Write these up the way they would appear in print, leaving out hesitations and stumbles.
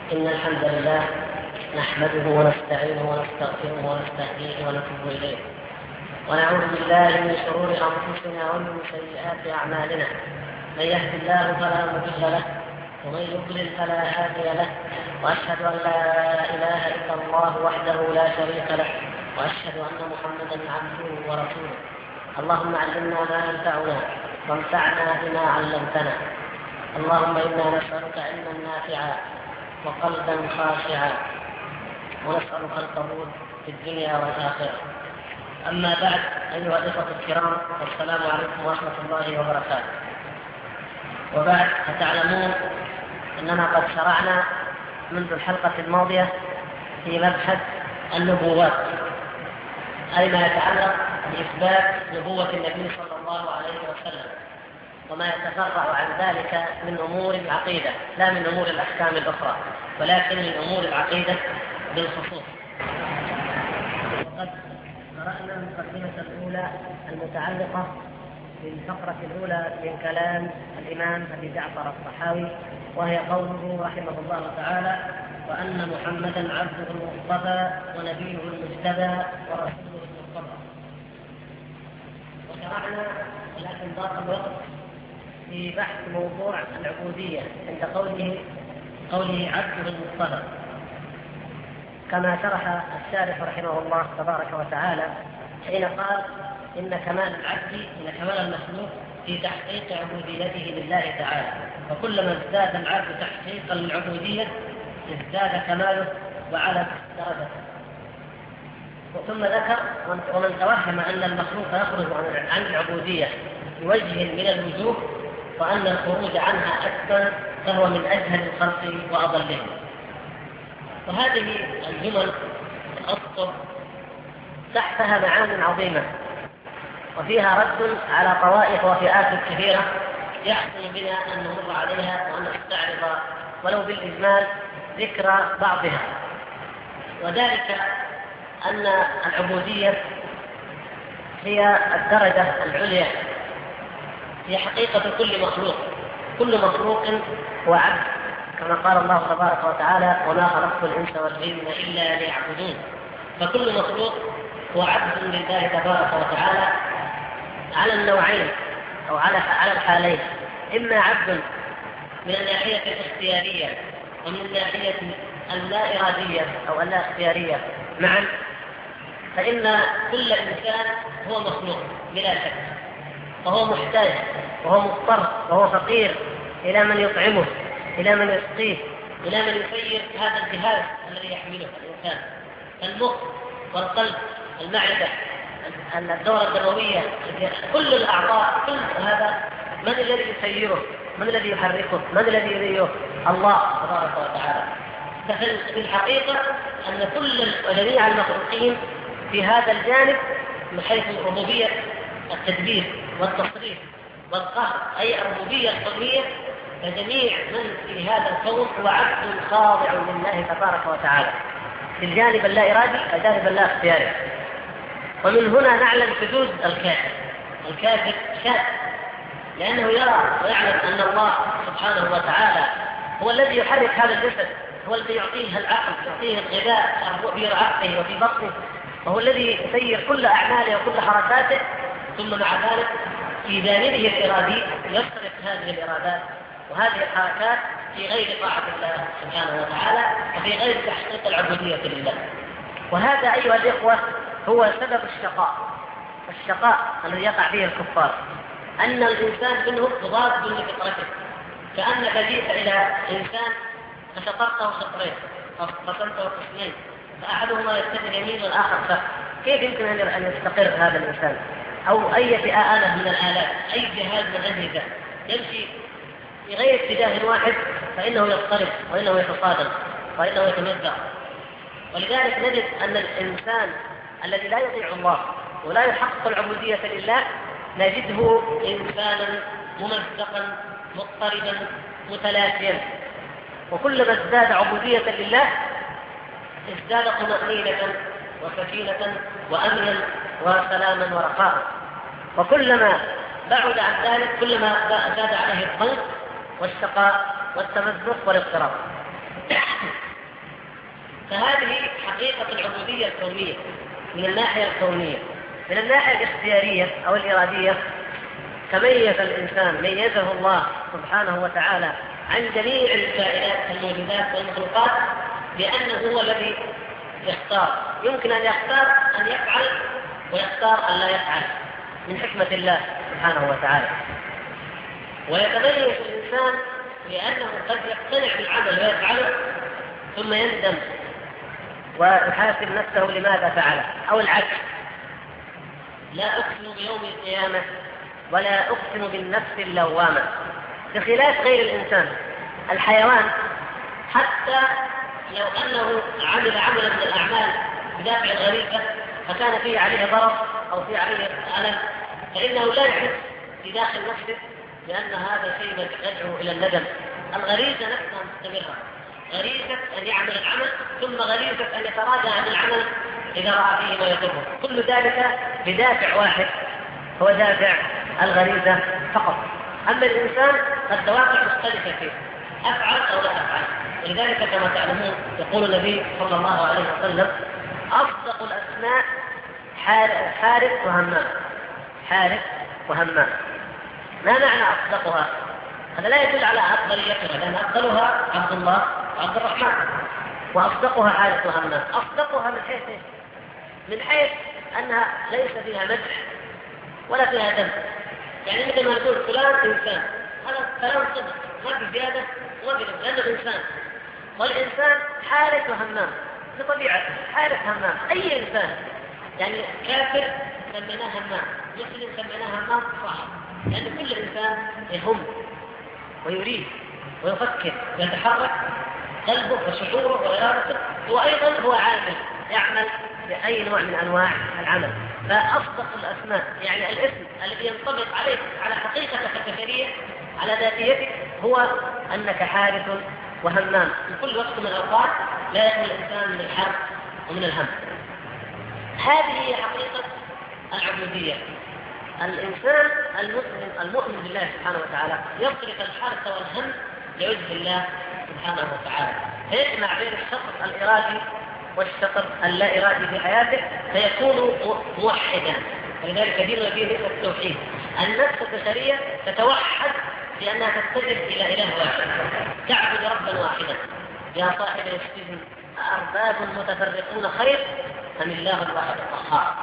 إن الحمد لله نحمده ونستعينه ونستغفره ونستهديه ونتوب إليه، ونعوذ بالله من شرور أنفسنا ومن سيئات أعمالنا. من يهد الله فلا مضل له ومن يضلل فلا هادي له، وأشهد أن لا إله إلا الله وحده لا شريك له، وأشهد أن محمدا عبده ورسوله. اللهم علمنا ما ينفعنا وانفعنا بما علمتنا. اللهم إنا نسألك علما نافعا وقلبا خاشعا، ونسألك القبول في الدنيا والآخرة. أما بعد، أيها الإخوة الكرام، السلام عليكم ورحمة الله وبركاته. وبعد، فتعلمون أننا قد شرعنا منذ الحلقة الماضية في مبحث النبوات، أي ما يتعلق بإثبات نبوة النبي صلى الله عليه وسلم، وما يتفرع عن ذلك من أمور العقيدة، لا من أمور الأحكام الأخرى، ولكن من أمور العقيدة بالخصوص. وقد قرأنا المقدمة الأولى المتعلقة بالفقرة الأولى من كلام الإمام أبي جعفر الطحاوي، وهي قوله رحمه الله تعالى: وأن محمدا عبده المصطفى ونبيه المجتبى ورسوله المصطفى. وشرعنا، لكن ضاق الوقت، في بحث موضوع العبودية عند قوله عبده المصطفى، كما شرح الشارح رحمه الله تبارك وتعالى حين قال: إن كمال العبد، إن كمال المخلوق في تحقيق عبوديته لله تعالى، فكلما ازداد العبد تحقيقا للعبودية ازداد كماله وعلى درجته. ثم ذكر: ومن توهم أن المخلوق يخرج عن العبودية بوجه من الوجوه، وأن الخروج عنها أكثر، فهو من أجهل الخلق وأضلهم. وهذه الجمل الأسطر تحتها معان عظيمة، وفيها رد على طوائف وفئات كثيرة يحسن بنا أن نمر عليها وأن نستعرض ولو بالإجمال ذكر بعضها. وذلك أن العبودية هي الدرجة العليا في حقيقة كل مخلوق. كل مخلوق هو عبد، كما قال الله تبارك وتعالى: وما خلقت الإنس والجن إلا ليعبدون. فكل مخلوق هو عبد لله تبارك وتعالى على النوعين أو على الحالين: إما عبد من الناحية الاختيارية ومن الناحية اللا إرادية أو اللا اختيارية معا. فإن كل إنسان هو مخلوق بلا شك، وهو محتاج وهو مضطر وهو فقير إلى من يطعمه، إلى من يسقيه، إلى من يسير هذا الجهاز الذي يحمله الإنسان: المخ والقلب، المعدة، الدورة الدموية، كل الأعضاء. كل هذا من الذي يسيره؟ من الذي يحركه؟ من الذي يريه؟ الله تبارك وتعالى. ففي الحقيقة أن كل جميع المخلوقين في هذا الجانب من حيث الربوبية، التدبير والتصريف والقهر، أي الربوبية الكونية، فجميع من في هذا الكون هو عبد خاضع لله تبارك وتعالى في الجانب اللا إرادي، الجانب اللا اختياري. ومن هنا نعلم حدود الكافر. الكافر شاذ، لأنه يرى ويعلم أن الله سبحانه وتعالى هو الذي يحرك هذا الجسد، هو الذي يعطيه العقل، يعطيه الغذاء في رعاقه وفي بطنه، وهو الذي يسير كل أعماله وكل حركاته. ثم مع ذلك في جانبه الإرادي يصرف هذه الإرادات وهذه الحركات في غير طاعة الله سبحانه وتعالى وفي غير تحقيق العبودية لله. وهذا أيها الإخوة هو سبب الشقاء الذي يقع فيه الكفار، أن الإنسان منه ضاد لفطرته. كأنك جئت إلى إنسان فشطرته شطرين أو قسمته قسمين، فأحدهما يتجه يمين والآخر شر، كيف يمكن أن يستقر هذا الإنسان؟ أو أي آلة من الآلات، أي جهاز من الأجهزة يمشي في غير اتجاه واحد فإنه يضطرب وإنه يتصادم وإنه يتمزق. ولذلك نجد أن الإنسان الذي لا يطيع الله ولا يحقق العبودية لله نجده إنسانا ممزقا مضطربا متلاشيا. وكلما ازداد عبودية لله ازداد طمأنينة وسكينة وأمنا وسلاما ورخاء، وكلما بعد عن ذلك كلما زاد عليه الضنك والشقاء والتمزق والاضطراب. فهذه حقيقة العبودية الكونية من الناحية الكونية. من الناحية الاختيارية أو الإرادية تميز الإنسان، ميزه الله سبحانه وتعالى عن جميع الكائنات الموجودات والمخلوقات بأنه هو الذي يختار. يمكن أن يختار أن يفعل ويختار أن لا يفعل من حكمة الله سبحانه وتعالى. ويتميز الإنسان لأنه قد يقتنع بالعمل ويفعله ثم يندم ويحاسب نفسه لماذا فعله، أو العكس: لا أقسم بيوم القيامة ولا أقسم بالنفس اللوامة. بخلاف غير الإنسان، الحيوان حتى لو أنه عمل عملا من الأعمال بدافع الغريزة فكان فيه عليه ضرر أو فيه عليه ألم، فإنه لا يحس في داخل نفسه لأن هذا شيء يدعو إلى الندم. الغريزة نفسها مستمرة، غريزة أن يعمل العمل ثم غريزة أن يتراجع عن العمل إذا رأى فيه ما يضره، كل ذلك بدافع واحد هو دافع الغريزة فقط. أما الإنسان فالدوافع مختلفة فيه، أفعل أو لا أفعل. ولذلك كما تعلمون يقول النبي صلى الله عليه وسلم: أصدق الأسماء حارث وهمام. حارث وهمام، ما معنى أصدقها؟ هذا لا يدل على أفضليتها، لأن أفضلها عبد الله وعبد الرحمن، وأصدقها حارث وهمام. أصدقها من حيث إيه؟ من حيث أنها ليس فيها مدح ولا فيها ذم. يعني مثل ما نقول فلان إنسان، هذا كلام صدق، ما في زيادة وما في نقص، لأنه إنسان. والإنسان حارث وهمام بطبيعته، حارث همام. أي إنسان، يعني كافر سميناه همام، مسلم سميناه همام، صح، لأن كل إنسان يهم ويريد ويفكر ويتحرك قلبه وشعوره وإرادته، وأيضا هو عامل يعمل بأي نوع من أنواع العمل. فأصدق الأسماء يعني الاسم الذي ينطبق عليك على حقيقتك البشرية على ذاتيتك هو أنك حارث وهمام. في كل وقت من الأوقات لا يخلو الإنسان من الحرب ومن الهم. هذه هي حقيقة العبودية. الإنسان المسلم المؤمن بالله سبحانه وتعالى يصرف الحرث والهم لوجه الله سبحانه وتعالى، فيجمع بين الشطر الإرادي والشطر اللا إرادي في حياته فيكون موحدا. ولذلك ديننا دين التوحيد. النفس البشرية تتوحد لأنها تستجب إلى إله واحد، تعبد ربا واحدا. يا صاحب السجن أأرباب متفرقون خير أم الله الواحد القهار؟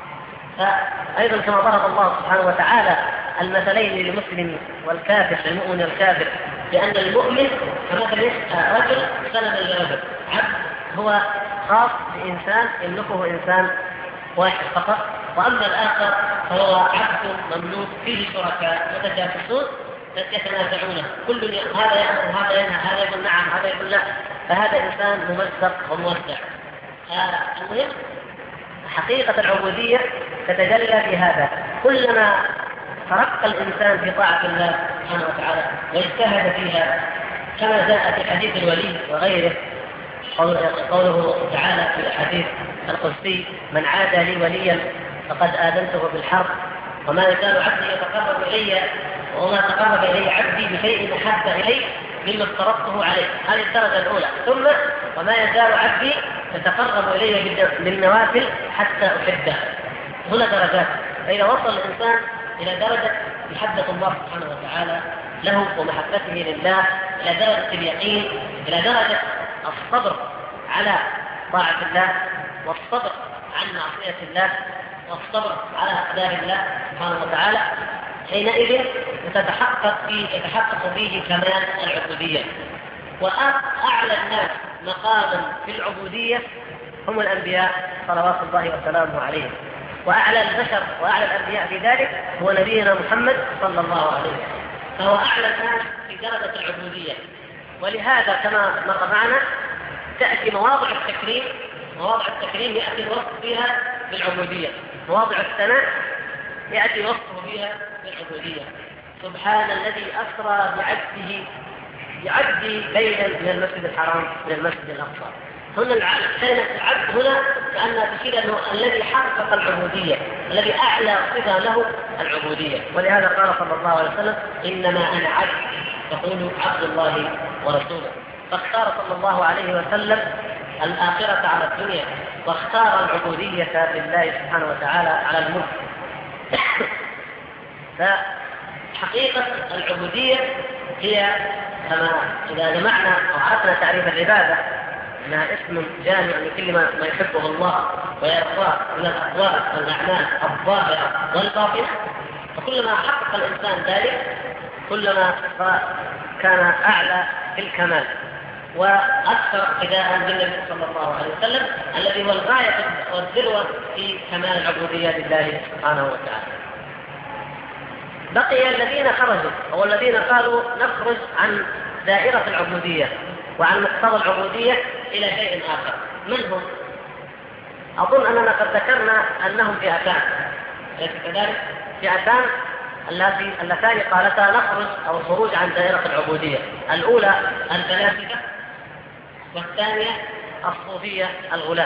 فأيضا كما ضرب الله سبحانه وتعالى المثلين للمسلم والكافر، للمؤمن والكافر، لأن المؤمن كمثل رجل سلم لرجل، عبد هو خاص بإنسان يملكه إنسان واحد فقط، وأما الآخر فهو عبد مملوك فيه شركاء متجانسون يتنازعونه، كل هذا يأمر هذا ينهى، هذا يقول نعم هذا يقول لا، فهذا إنسان ممزق وموزع. المهم حقيقة العبودية تتجلى في هذا. كلما ترقى الإنسان في طاعة الله سبحانه وتعالى واجتهد فيها كما جاء في حديث الولي وغيره، قوله تعالى في الحديث القدسي: من عادى لي وليا فقد آذنته بالحرب، وما يزال عبدي يتقرب إلي وما تقرب إلي عبدي بشيء أحب إلي مما افترضته عليه. هذه الدرجة الأولى. ثم وما يزال عبدي يتقرب إلي بالنوافل حتى أحبه. هنا درجات. فإذا وصل الإنسان إلى درجة محبة الله سبحانه وتعالى له ومحبته لله، إلى درجة اليقين، إلى درجة الصبر على طاعة الله، والصبر عن معصية الله، والصبر على أقدار الله سبحانه وتعالى، حينئذ يتحقق فيه كمال العبودية. وأعلى الناس مقاما في العبودية هم الأنبياء صلوات الله وسلامه عليهم، وأعلى البشر وأعلى الأنبياء في ذلك هو نبينا محمد صلى الله عليه وسلم، فهو أعلى الناس في درجة العبودية. ولهذا كما مر معنا تأتي مواضع التكريم يأتي الوصف فيها بالعبودية، مواضع الثناء يأتي وصفه فيها بالعبودية. سبحان الذي أسرى بعبده ليلا من المسجد الحرام إلى المسجد الأقصى. هنا كلمة العبد هنا كأنها تشير أنه الذي حقق العبودية، الذي أعلى صفة له العبودية. ولهذا قال صلى الله عليه وسلم: إنما أنا عبد، فقولوا عبد الله ورسوله. فاختار صلى الله عليه وسلم الآخرة على الدنيا واختار العبودية لله سبحانه وتعالى على الملك. فحقيقة العبودية هي كما إذا جمعنا أو عرفنا تعريف العبادة أنها اسم جامع لكل ما يحبه الله ويرضاه من الأقوال والأعمال الظاهرة والباطنة، فكلما حقق الإنسان ذلك كلما كان أعلى في الكمال وأكثر اقتداء بالنبي صلى الله عليه وسلم الذي هو الغاية والذروة في كمال العبودية لله سبحانه وتعالى. بقي الذين خرجوا أو الذين قالوا نخرج عن دائرة العبودية وعن مقتضى العبودية إلى شيء آخر. من هم؟ أظن أننا قد ذكرنا أنهم فئتان، أليس كذلك؟ فئتان اللتان قالتا نخرج أو الخروج عن دائرة العبودية. الأولى الفلاسفة، والثانية الصوفية الغلاة.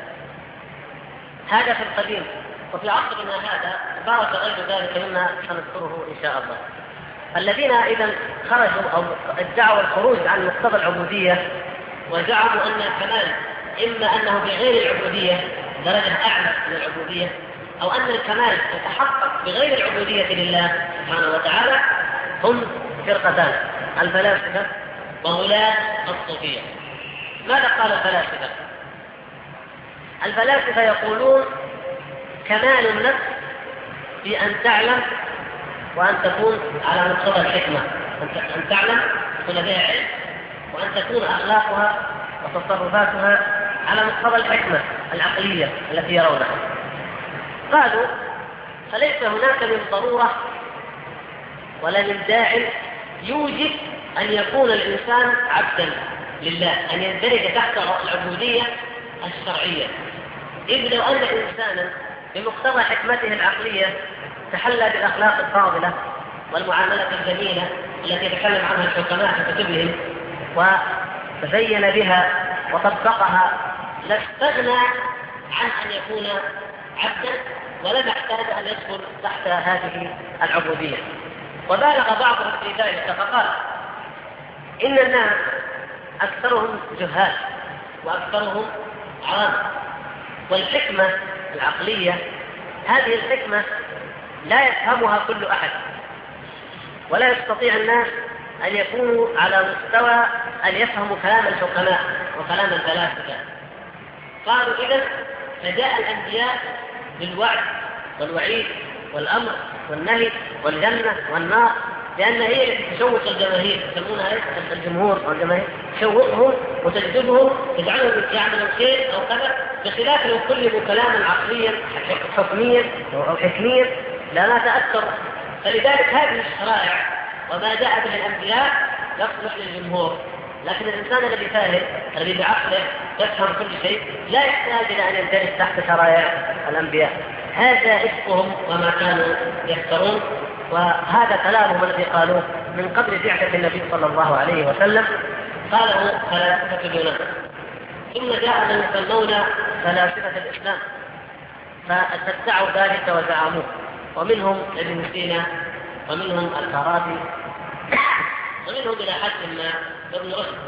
هذا في القديم، وفي عصرنا هذا بارك غير ذلك مما سنذكره إن شاء الله. الذين إذا خرجوا أو ادعوا الخروج عن مقتضى العبودية وزعموا أن الكمال إما أنه بغير العبودية درجة أعلى من العبودية، أو أن الكمال يتحقق بغير العبودية لله سبحانه وتعالى، هم فرقتان: الفلاسفة وغلاة الصوفية. ماذا قال الفلاسفة؟ الفلاسفة يقولون كمال النفس في أن تعلم وأن تكون على مقتضى الحكمة، أن تعلم تكون لديها علم، وأن تكون أخلاقها وتصرفاتها على مقتضى الحكمة العقلية التي يرونها. قالوا فليس هناك من ضرورة ولا من داع يوجب أن يكون الإنسان عبدا لله، أن يندرج تحت العبودية الشرعية، إذ لو أن إنسانا بمقتضى حكمته العقلية تحلى بالأخلاق الفاضلة والمعاملة الجميلة التي يتكلم عنها الحكماء في كتبهم وتزين بها وطبقها، لاستغنى عن أن يكون عبدا ولم يحتاج أن يدخل تحت هذه العبودية. وبالغ بعضهم في ذلك فقال إن الناس أكثرهم جهال وأكثرهم عوام، والحكمة العقلية هذه الحكمة لا يفهمها كل أحد، ولا يستطيع الناس أن يكونوا على مستوى أن يفهموا كلام الحكماء وكلام الفلاسفة. قالوا إذن فجاء الأنبياء بالوعد والوعيد والأمر والنهي والجنة والنار، لأن هي التي تشوق الجماهير، يسمونها الجمهور والجماهير، تشوقهم وتجذبهم، تجعلهم يعملوا الخير أو كذا، بخلاف لو كلموا كلاما عقليا حكميا أو حكميا لا نتأثر. فلذلك هذه الشرائع وما جاء به الأنبياء يصلح للجمهور، لكن الإنسان الذي فاهم الذي بعقله يفهم كل شيء لا يحتاج إلى أن يندرج تحت شرائع الأنبياء. هذا إفكهم وما كانوا يفترون، وهذا كلامهم الذي قالوه من قبل بعثة النبي صلى الله عليه وسلم، قاله فلاسفة اليونان. ثم جاء من يسمون فلاسفة الإسلام فادعوا ذلك وزعموه، ومنهم ابن سينا ومنهم الفارابي ومنهم إلى حد ما ابن رشد.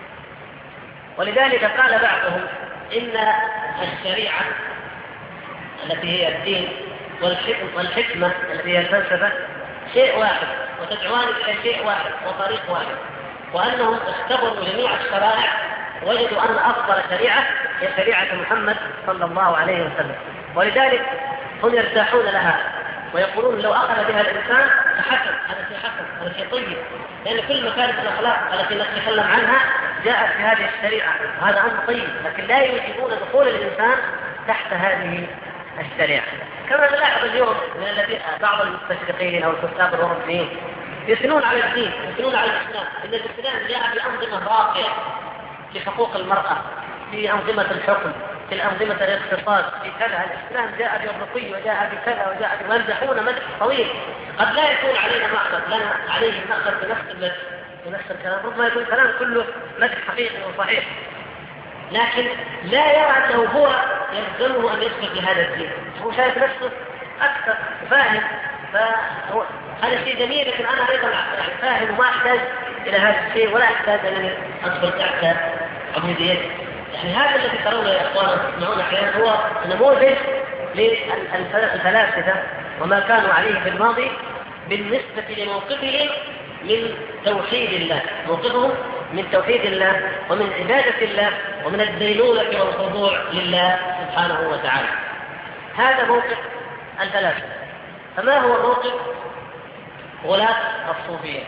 ولذلك قال بعضهم إن الشريعة التي هي الدين والحكمة التي هي الفلسفة شيء واحد، وتدعوان إلى شيء واحد وطريق واحد، وأنهم اختبروا جميع الشرائع وجدوا أن أفضل شريعة هي شريعة محمد صلى الله عليه وسلم، ولذلك هم يرتاحون لها ويقولون لو أخذ بها الإنسان فحسن، هذا شيء حسن، هذا شيء طيب، لأن كل مكارم الأخلاق التي نتكلم عنها جاءت في هذه الشريعة، وهذا أمر طيب، لكن لا يوجبون دخول الإنسان تحت هذه الشريعة. كما نلاحظ اليوم من الذين بعض المستشرقين أو الكتاب الأوروبيين يثنون على الدين، يثنون على الإسلام، إن الإسلام جاء بأنظمة راقية في حقوق المرأة، في أنظمة الحكم، في أنظمة الاقتصاد، في كذا. الإسلام جاء بالرقي وجاء بكذا وجاء ويمدحون مدح طويل قد لا يكون علينا مأخذ، لنا عليه مأخذ بنفس الكلام، ربما يكون الكلام كله مدح حقيقي وصحيح، لكن لا يرى أنه هو يلزمه أن يدخل في هذا الدين، هو شايف نفسه أكثر فاهم، فهو هذا شيء جميل، لكن أنا أيضا فاهم وما أحتاج إلى هذا الشيء ولا أحتاج أن أدخل تحت عبوديته. يعني هذا الذي ترونه يا اخوانا تسمعون احيانا هو نموذج للفلاسفه وما كانوا عليه في الماضي بالنسبه لموقفهم من توحيد الله، موقفهم من توحيد الله ومن عباده الله ومن الدينونه والخضوع لله سبحانه وتعالى. هذا موقف الفلاسفه. فما هو موقف غلاة الصوفيه؟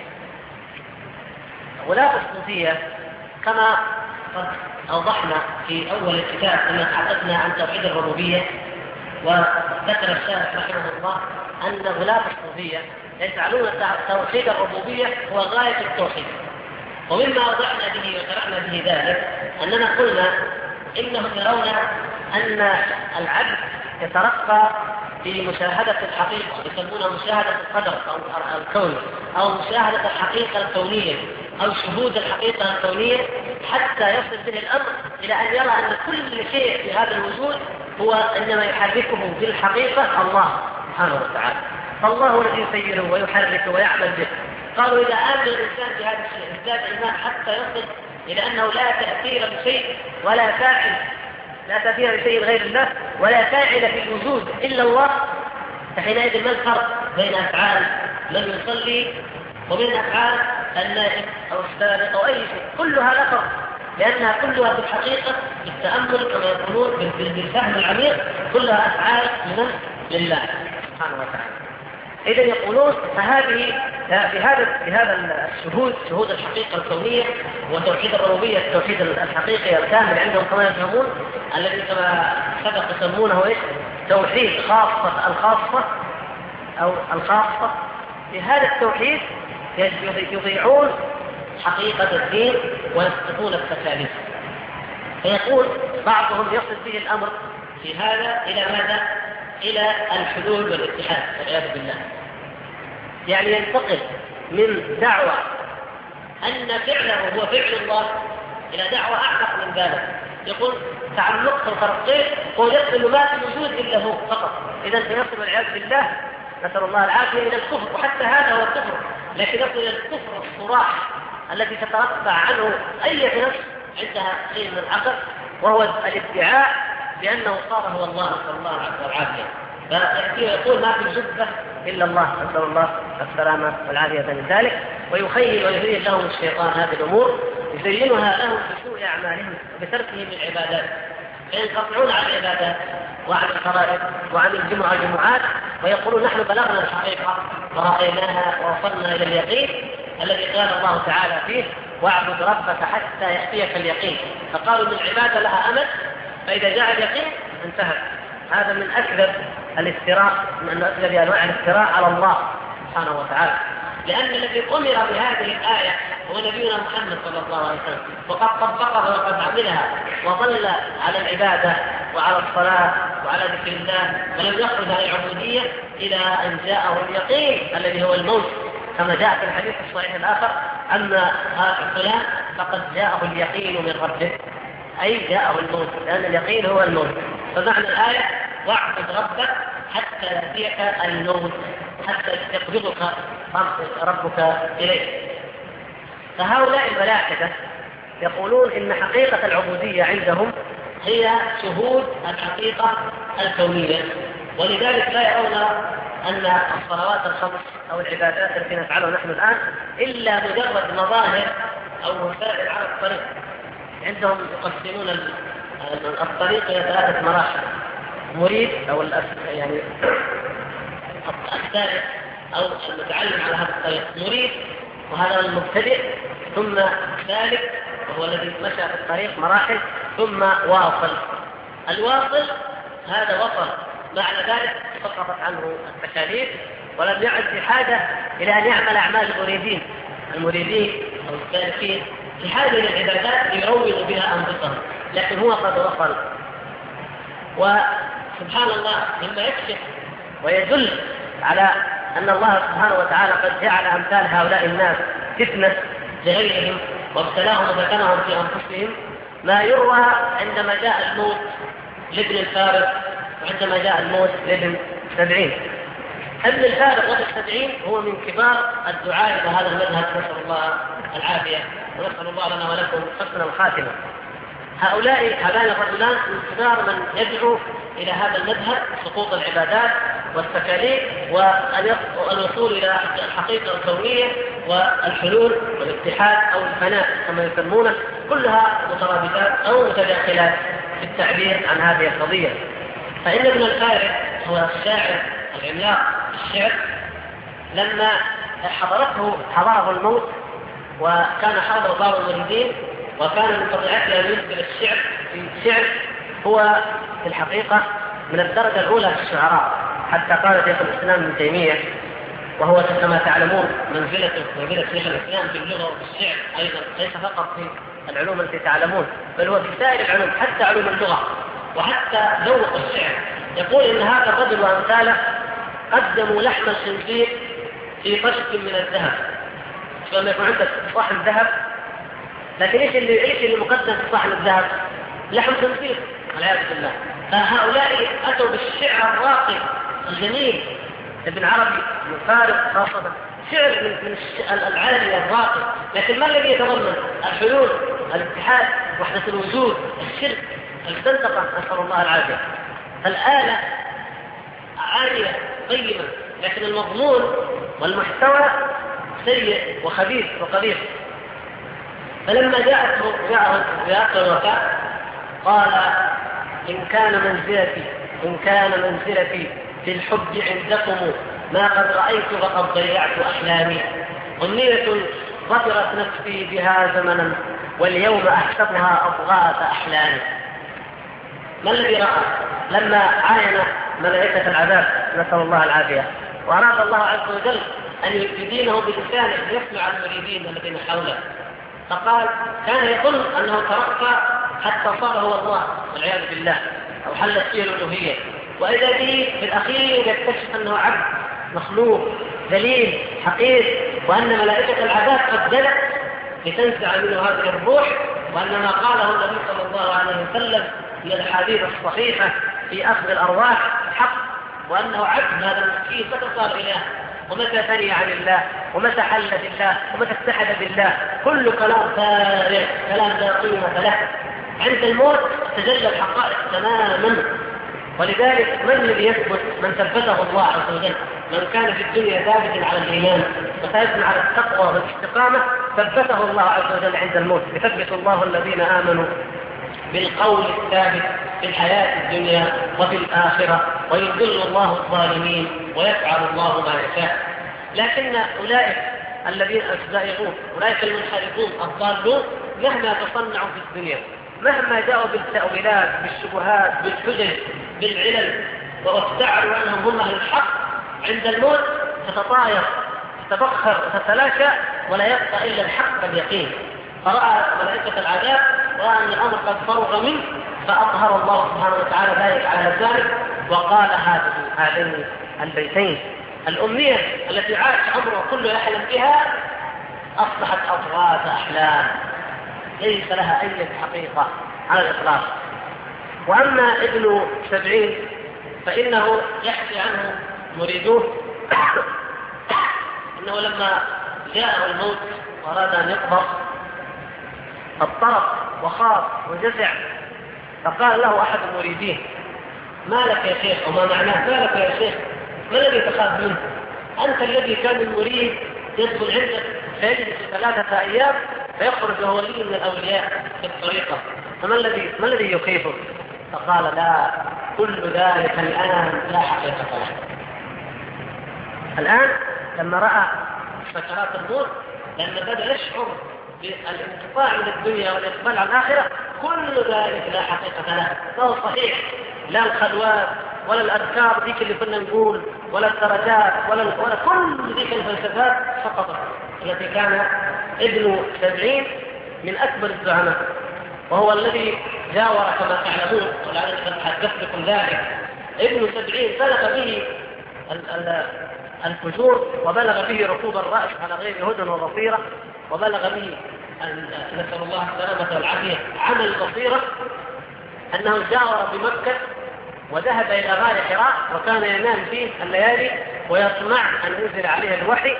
غلاة الصوفيه كما قد أوضحنا في أول الكتاب لما تحدثنا عن توحيد الربوبية، وذكر الشارح رحمه الله أن غلاة الصوفية يجعلون توحيد الربوبية هو غاية التوحيد. ومما أوضحنا به وشرحنا به ذلك أننا قلنا إنهم يرون أن العبد يترقى في مشاهدة الحقيقة، يسمونها مشاهدة القدر أو الكون، أو مشاهدة الحقيقة الكونية، أو شهود الحقيقة الكونية، حتى يصل به الأمر إلى أن يرى أن كل شيء في هذا الوجود هو إنما يحركه في الحقيقة الله سبحانه وتعالى. فالله الذي يسيره ويحركه ويعمل به. قالوا إذا آمن الإنسان بهذا الشيء ازداد إيمان حتى يصل إلى أنه لا تأثير بشيء ولا فاعل، لا تأثير بشيء غير الله ولا فاعل في الوجود إلا الله. فحينئذ ما الفرق بين أفعال من يصلي وبين أفعال النائم أو السارق أو أي شيء؟ كلها لا فرق، لأنها كلها في الحقيقة بالتأمل كما يقولون بالفهم العميق كلها أفعال لله سبحانه وتعالى. إذا يقولون فهذه بهذا الشهود، شهود الحقيقة الكونية وتوحيد الربوبية، التوحيد الحقيقي الكامل عندهم كما يفهمون، الذي كما سبق يسمونه ايش؟ توحيد خاصة الخاصة أو الخاصة. بهذا التوحيد يضيعون حقيقة الدين ويسقطون التكاليف. فيقول بعضهم يصل به الأمر في هذا إلى ماذا؟ إلى الحلول والاتحاد والعياذ بالله. يعني ينتقل من دعوة أن فعله هو فعل الله إلى دعوة أعمق من ذلك. يقول تعلق الخرقين ويصل ما في الوجود إلا هو فقط. إذا سيصل والعياذ بالله نسأل الله العافية إلى الكفر، وحتى هذا هو الكفر، لكن يصل إلى الكفر الصراح الذي تترفع عنه أي نفس عندها شيء من العقل، وهو الادعاء بأنه صار هو الله نسأل الله العافية. فيقول ما في الجبة إلا الله نسأل الله السلامة والعافية من ذلك. ويزين لهم الشيطان هذه الأمور، يزينها لهم بسوء أعمالهم وبتركهم العبادات، فينقطعون عن العبادات وعن الفرائض وعن الجمعات، ويقولون نحن بلغنا الحقيقة ورأيناها ووصلنا إلى اليقين الذي قال الله تعالى فيه واعبد ربك حتى يأتيك اليقين. فقالوا من العبادة لها أمل، فإذا جاء اليقين انتهت. هذا من أكذب الافتراء، من أكذب أنواع الافتراء على الله سبحانه وتعالى، لأن الذي أمر بهذه الآية هو نبينا محمد صلى الله عليه وسلم، وقد طبقها وقد عملها وظل على العبادة وعلى الصلاة وعلى ذكر الله، ولم يخرج عن العبودية إلى أن جاءه اليقين الذي هو الموت، كما جاء في الحديث الصحيح الآخر أما فلان فقد جاءه اليقين من ربه، أي جاءه الموت، لأن اليقين هو الموت. فمعنى الآية واعبد ربك حتى يأتيك الموت، حتى يقبضك ربك إليه. فهؤلاء الملائكة يقولون إن حقيقة العبودية عندهم هي شهود الحقيقة الكونية، ولذلك لا يرون أن الصلوات الخمس أو العبادات التي نفعلها نحن الآن إلا مجرد مظاهر أو وسائل على الطريق. عندهم يقسمون الطريق إلى 3 مراحل: مريد أو يعني السائر أو المتعلم على هذا الطريق مريد، وهذا المبتدئ، ثم سالك وهو الذي مشى في الطريق مراحل، ثم واصل. الواصل هذا وصل، معنى ذلك سقطت عنه التكاليف ولم يعد بحاجة إلى أن يعمل أعمال المريدين أو السالكين في حاجة للعبادات يروج بها أنفسهم، لكن هو قد وصل. وسبحان الله مما يكشف ويدل على أن الله سبحانه وتعالى قد جعل أمثال هؤلاء الناس فتنة لغيرهم وابتلاهم وفتنهم في أنفسهم، ما يروى عندما جاء الموت لابن الفارس وعندما جاء الموت لابن 70. ابن الفارس وابن 70 هو من كبار الدعاء إلى هذا المذهب، نسأل الله العافية ونسأل الله لنا ولكم حسن الخاتمة. هذان الرجلان من كبار من يدعو إلى هذا المذهب، سقوط العبادات والتكاليف والوصول إلى الحقيقة الكونية والحلول والاتحاد أو الفناء كما يسمونه، كلها مترابطات أو متداخلات في التعبير عن هذه القضية. فإن ابن الفارس هو الشاعر العملاق الشعر، لما حضره الموت وكان حاضر بعض المريدين، وكان من طبيعته أن ينزل الشعر هو في الحقيقة من الدرجة الأولى في الشعراء، حتى قال شيخ الإسلام ابن تيمية، وهو كما تعلمون منزلة شيخ الإسلام في اللغة وفي الشعر أيضا، ليس فقط في العلوم التي تعلمون، بل هو في سائر العلوم حتى علوم اللغة وحتى ذوق الشعر. يقول إن هذا الرجل وأمثاله قدموا لحم الخنزير في طشت من الذهب. لما يكون عندك صحن ذهب، لكن ايش اللي مقدم في صحن الذهب؟ لحم خنزير والعياذ بالله. فهؤلاء اتوا بالشعر الراقي الجميل، ابن عربي ابن فارس خاصه، شعر من العالي الراقي، لكن ما الذي يتضمن؟ الحلول، الاتحاد، وحده الوجود، الشرك، الزندقه، نسال الله العافيه. الآلة عاليه قيمه، لكن المضمون والمحتوى سيء وخبيث وقبيح. فلما جاءته الوفاة قال: إن كان منزلتي في الحب عندكم ما قد رأيت فقد ضيعت أحلامي، أمنية ظفرت نفسي بها زمنا واليوم أحسبها أضغاث أحلامي. ما الذي رأى لما عاين ملائكة العذاب؟ نسأل الله العافية. وأراد الله عز وجل أن يدينه بلسانه ليسمع المريدين الذين حوله، فقال: كان يظن أنه ترقى حتى صار هو الله والعياذ بالله، أو حلت فيه الألوهية، وإذا به في الأخير يكتشف أنه عبد مخلوق ذليل حقير، وأن ملائكة العذاب قد دلت لتنزع منه هذه الروح، وأن ما قاله النبي صلى الله عليه وسلم من الأحاديث الصحيحة في أخذ الأرواح حق، وأنه عبد هذا المسكين متى صار إله، ومتى ثني عن الله، ومتى حل بالله، ومتى اتحد بالله. كل كلام فارغ، كلام لا قيمة له. عند الموت تجلى الحقائق تماما. ولذلك من الذي يثبت؟ من ثبته الله عز وجل. من كان في الدنيا ثابتا على الإيمان وثابتا على التقوى والاستقامة ثبته الله عز وجل عند الموت. يثبت الله الذين آمنوا بالقول الثابت في الحياة الدنيا وفي الآخرة، ويذل الله الظالمين ويفعل الله ما يشاء. لكن أولئك الذين الزائغون، أولئك المنحرفون الضالون، مهما تصنعوا في الدنيا، مهما جاءوا بالتأويلات بالشبهات بالحجج بالعلل، واستعروا أنهم هم أهل الحق، عند الموت تتطاير تتبخر وتتلاشى، ولا يبقى إلا الحق اليقين. فرأى ملائكة العذاب، رأى أن الأمر قد فرغ منه، فأظهر الله سبحانه وتعالى ذلك على ذلك، وقال هذين البيتين: الأمنية التي عاش عمره كله يحلم بها أصبحت أضغاث أحلام، ليس لها أي حقيقة على الإطلاق. وأما ابن 70 فإنه يحكي عنه مريدوه أنه لما جاءه الموت وأراد أن يقبض اضطرب وخاف وجزع، فقال له أحد المريدين: ما لك يا شيخ؟ وما معناه ما لك يا شيخ؟ ما الذي تخاف منه؟ أنت الذي كان المريد يدخل عندك فيجلس 3 أيام فيخرج وهو ولي من الأولياء في الطريقة، فما الذي يخيفك؟ فقال: لا، كل ذلك الآن لا حقيقة له. الآن لما رأى سكرات الموت، لما بدأ يشعر بالانقطاع من الدنيا والإقبال على الآخرة، كل ذلك لا حقيقة له. فهو صحيح لا الخلوات ولا الأذكار ذيك اللي كنا نقول، ولا الدرجات ولا كل ذيك الفلسفات سقطت، التي كان ابن 70 من أكبر الزعماء، وهو الذي جاور كما تعلمون، ولعلي قد حدثت لكم ذلك. ابن 70 بلغ به الفجور، وبلغ به ركوب الرأس على غير هدى وبصيرة، وبلغ به نسأل الله السلامة والعافية عمل البصيرة، أنه جاور بمكة وذهب إلى غار حراء، وكان ينام فيه الليالي ويطمع أن ينزل عليه الوحي.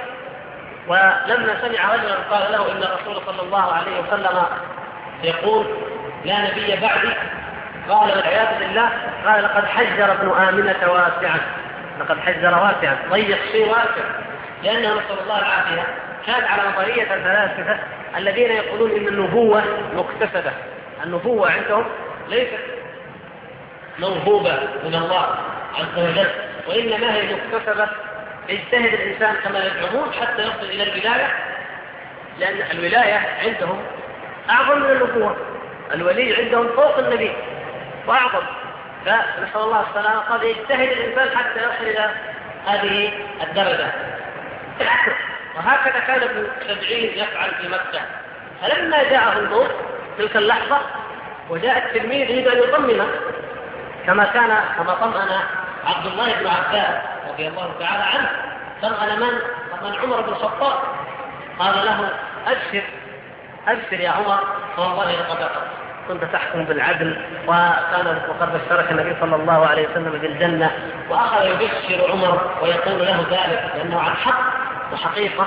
ولما سمع رجلا قال له: إن الرسول صلى الله عليه وسلم يقول: لا نبي بعدي، قال والعياذ بالله، قال لقد حجر ابن آمنة واسعا، لقد حجر واسعا، ضيق شيء واسع، لأنه نسأل الله العافية كان على نظرية الفلاسفة الذين يقولون إن النبوة مكتسبة. النبوة عندهم ليست موهوبة من الله عز وجل، وإنما هي مكتسبة. يجتهد الإنسان كما يزعمون حتى يصل إلى الولاية، لأن الولاية عندهم أعظم من النبوة، الولي عندهم فوق النبي وأعظم، فنسأل الله السلامة. قد يجتهد الإنسان حتى يصل إلى هذه الدرجة. وهكذا كان ابن سبعين يفعل في مكة، فلما جاءه الموت تلك اللحظة وجاء التلميذ يريد أن يطمنه كما طمأن عبد الله بن عباس رضي الله تعالى عنه، طمأن من عمر بن الخطاب، قال له أبشر يا عمر، فوالله لقد كنت تحكم بالعدل، وقد بشرك النبي صلى الله عليه وسلم بالجنة. وأخذ يبشر عمر ويقول له ذلك لأنه عن حق وحقيقة،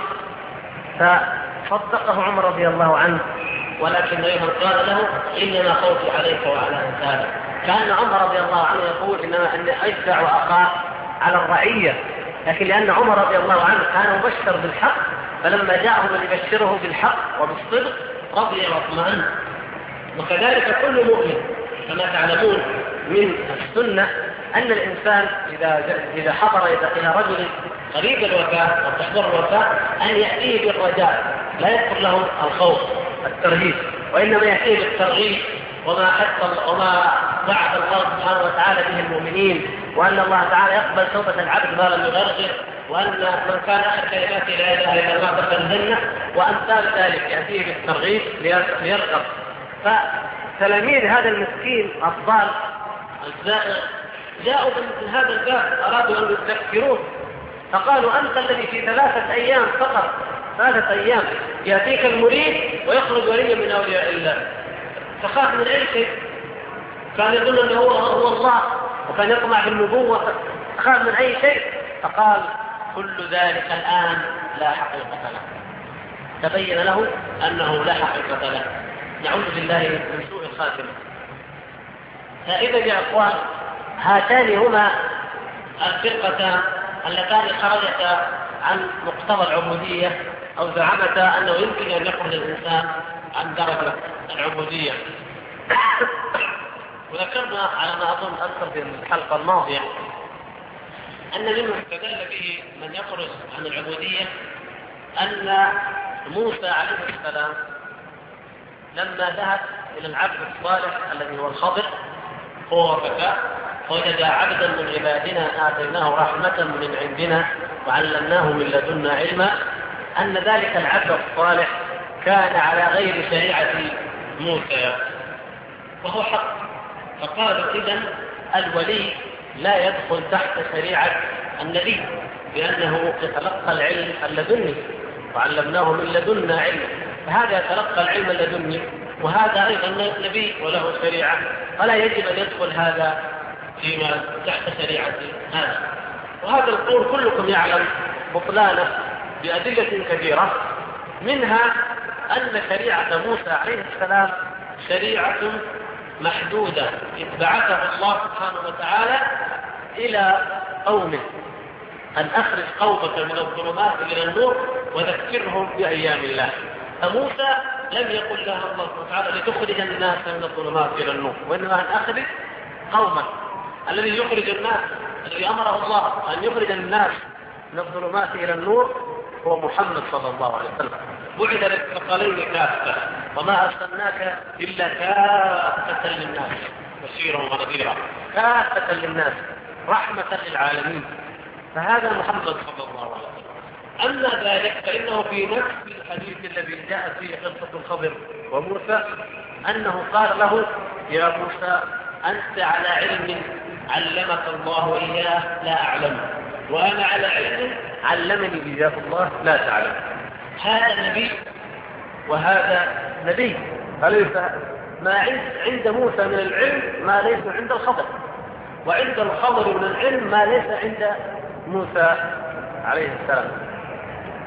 فصدقه عمر رضي الله عنه. ولكن أيضا قال له إنما خوفي عليك وعلى أمثالك. كان عمر رضي الله عنه يقول إنما أني أجزع وأخاف على الرعية، لكن لأن عمر رضي الله عنه كان مبشر بالحق، فلما جاءه من يبشره بالحق وبالصدق رضي واطمأن. وكذلك كل مؤمن كما تعلمون من السنة أن الإنسان إذا حضر إلى رجل قريب الوفاة أو تحضر الوفاة أن يأتيه بالرجاء، لا يذكر له الخوف الترهيب، وإنما يأتيه بالترغيب وما وعد الله سبحانه وتعالى به المؤمنين، وأن الله تعالى يقبل توبة العبد ما لم يغرغر، وأن من كان آخر كلماته لا إله إلا الله دخل الجنة، وأمثال ذلك يأتيه بالترغيب ليرغب. فتلاميذ هذا المسكين الضال الزائر جاءوا من هذا الباب، أرادوا أن يذكروه، فقالوا أنت الذي في 3 أيام فقط، 3 أيام يأتيك المريد ويخرج وليا من أولياء الله، تخاف من أي شيء؟ كان يقول أنه هو الله، وكان يطمع في النبوة، تخاف من أي شيء؟ فقال كل ذلك الآن لا حقيقة له. تبين له أنه لا حقيقة له. نعوذ بالله من سوء الخاتمة. فإذا يا أخوان هاتان هما الفرقتان اللتان خرجتا عن مقتضى العبودية أو زعمتا أنه يمكن أن يخرج الإنسان عن درجة العبودية. وذكرنا على ما أظن أذكر في الحلقة الماضية أن مما استدل به من يخرج عن العبودية أن موسى عليه السلام لما ذهب إلى العبد الصالح الذي هو الخضر هو وفتاه، وجد عبدا من عبادنا آتيناه رحمة من عندنا وعلمناه من لدنا علما، أن ذلك العبد الصالح كان على غير شريعة موسى، وهو حق. فقالوا إذن الولي لا يدخل تحت شريعة النبي، لأنه يتلقى العلم اللدني وعلمناه من لدنا علما، فهذا يتلقى العلم اللدني، وهذا أيضا نبي وله شريعة، فلا يجب أن يدخل هذا فيما تحت شريعة هذا. وهذا القول كلكم يعلم بطلانه بأدلة كثيرة، منها أن شريعة موسى عليه السلام شريعة محدودة، اتبعثه الله سبحانه وتعالى إلى قومه أن أخرج قومك من الظلمات إلى النور وذكرهم بأيام الله. فموسى لم يقل له الله سبحانه وتعالى لتخرج الناس من الظلمات إلى النور، وإنما أن أخرج قومك. الذي يخرج الناس، الذي أمره الله أن يخرج الناس من الظلمات إلى النور هو محمد صلى الله عليه وسلم، بعث للثقلين كافة، وما أرسلناك إلا كافة للناس بشيرا ونذيرا، كافة للناس رحمة للعالمين. فهذا محمد صلى الله عليه وسلم. أما ذلك فإنه في نفس الحديث الذي جاء فيه قصة الخضر وموسى أنه قال له يا موسى أنت على علم علمك الله إياه لا أعلمه، وأنا على علم علمني إياه الله لا تعلم. هذا نبي وهذا نبي، ما عند موسى من العلم ما ليس عند الخضر، وعند الخضر من العلم ما ليس عند موسى عليه السلام.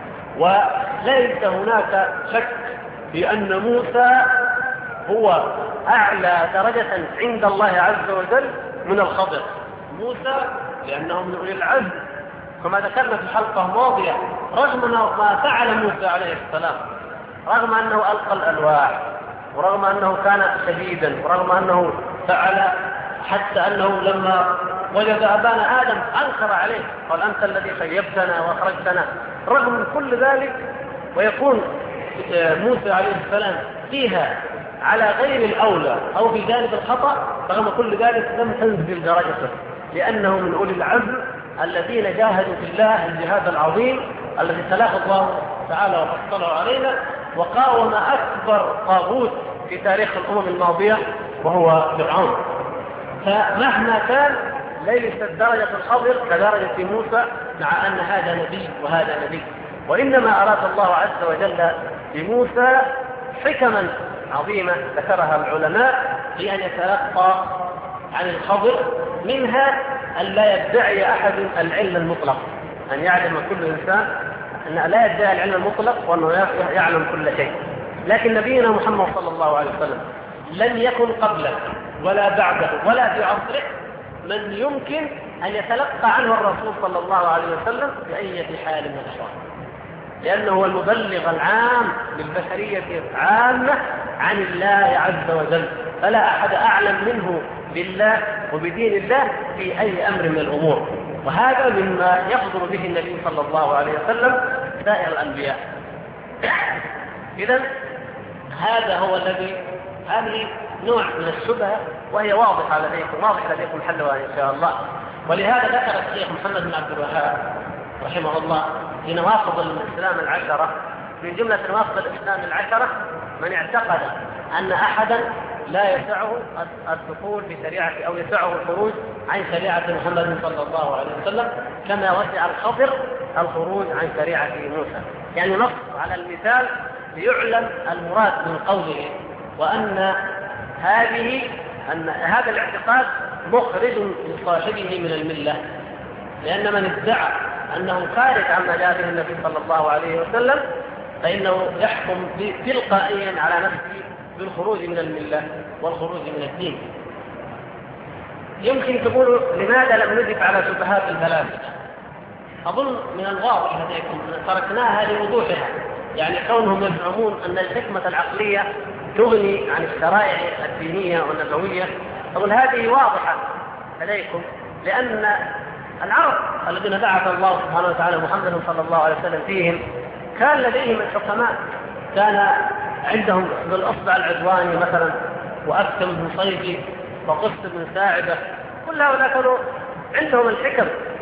وليس هناك شك بأن موسى هو أعلى درجة عند الله عز وجل من الخضر. موسى لأنه من أولي العزم كما ذكرنا في الحلقة الماضية، رغم ما فعل موسى عليه السلام، رغم أنه ألقى الألواح، ورغم أنه كان شديدا، ورغم أنه فعل حتى أنه لما وجد أبانا آدم أنكر عليه، قال أنت الذي خيبتنا وأخرجتنا. رغم من كل ذلك ويكون موسى عليه السلام فيها على غير الأولى أو في جانب الخطأ، رغم كل ذلك لم تنزل درجته، لأنه من أولي العزم الذين جاهدوا في الله الجهاد العظيم الذي تلاه الله تعالى وفصله علينا، وقاوم أكبر طاغوت في تاريخ الأمم الماضية وهو فرعون. فمهما كان ليست درجة الخضر كدرجة موسى، مع أن هذا نبي وهذا نبي. وإنما أراد الله عز وجل بموسى حكما عظيمة ذكرها العلماء في أن يتلقى عن الخضر، منها أن لا يدعي أحد العلم المطلق، أن يعلم كل إنسان أن لا يدعي العلم المطلق وأنه يعلم كل شيء. لكن نبينا محمد صلى الله عليه وسلم لم يكن قبله ولا بعده ولا في عصره من يمكن أن يتلقى عنه الرسول صلى الله عليه وسلم بأي حال من الأحوال، لأنه هو المبلغ العام للبشرية عامة عن الله عز وجل، فلا أحد أعلم منه بالله وبدين الله في أي أمر من الأمور. وهذا مما يخبر به النبي صلى الله عليه وسلم سائر الأنبياء. إذن هذا هو الذي هذه نوع من الشبهة، وهي واضحة لديكم حلها إن شاء الله. ولهذا ذكر الشيخ محمد بن عبد الوهاب رحمه الله في نواقض الإسلام العشرة، من جملة نواقض الإسلام العشرة من اعتقد أن أحدا لا يسعه الدخول بشريعة أو يسعه الخروج عن شريعة محمد صلى الله عليه وسلم كما وسع الخضر الخروج عن شريعة موسى. يعني نص على المثال ليعلم المراد من قوله، وأن هذا الاعتقاد مخرج لصاحبه من الملة، لأن من ادعى أنه خارج عما جاء به النبي صلى الله عليه وسلم فإنه يحكم تلقائيا على نفسه بالخروج من الملة والخروج من الدين. يمكن تقولوا لماذا لم نجب على شبهات الفلاسفة؟ أظن من الواضح لديكم تركناها لوضوحها، يعني كونهم يزعمون أن الحكمة العقلية تغني عن الشرائع الدينية والنبوية، أقول هذه واضحة لديكم، لأن العرب الذين بعث الله سبحانه وتعالى محمد صلى الله عليه وسلم فيهم كان لديهم الحكماء، كان عندهم بالأصبع العدواني مثلا، وأكثم بن صيفي، وقص بن ساعدة، كل هؤلاء كانوا عندهم الحكم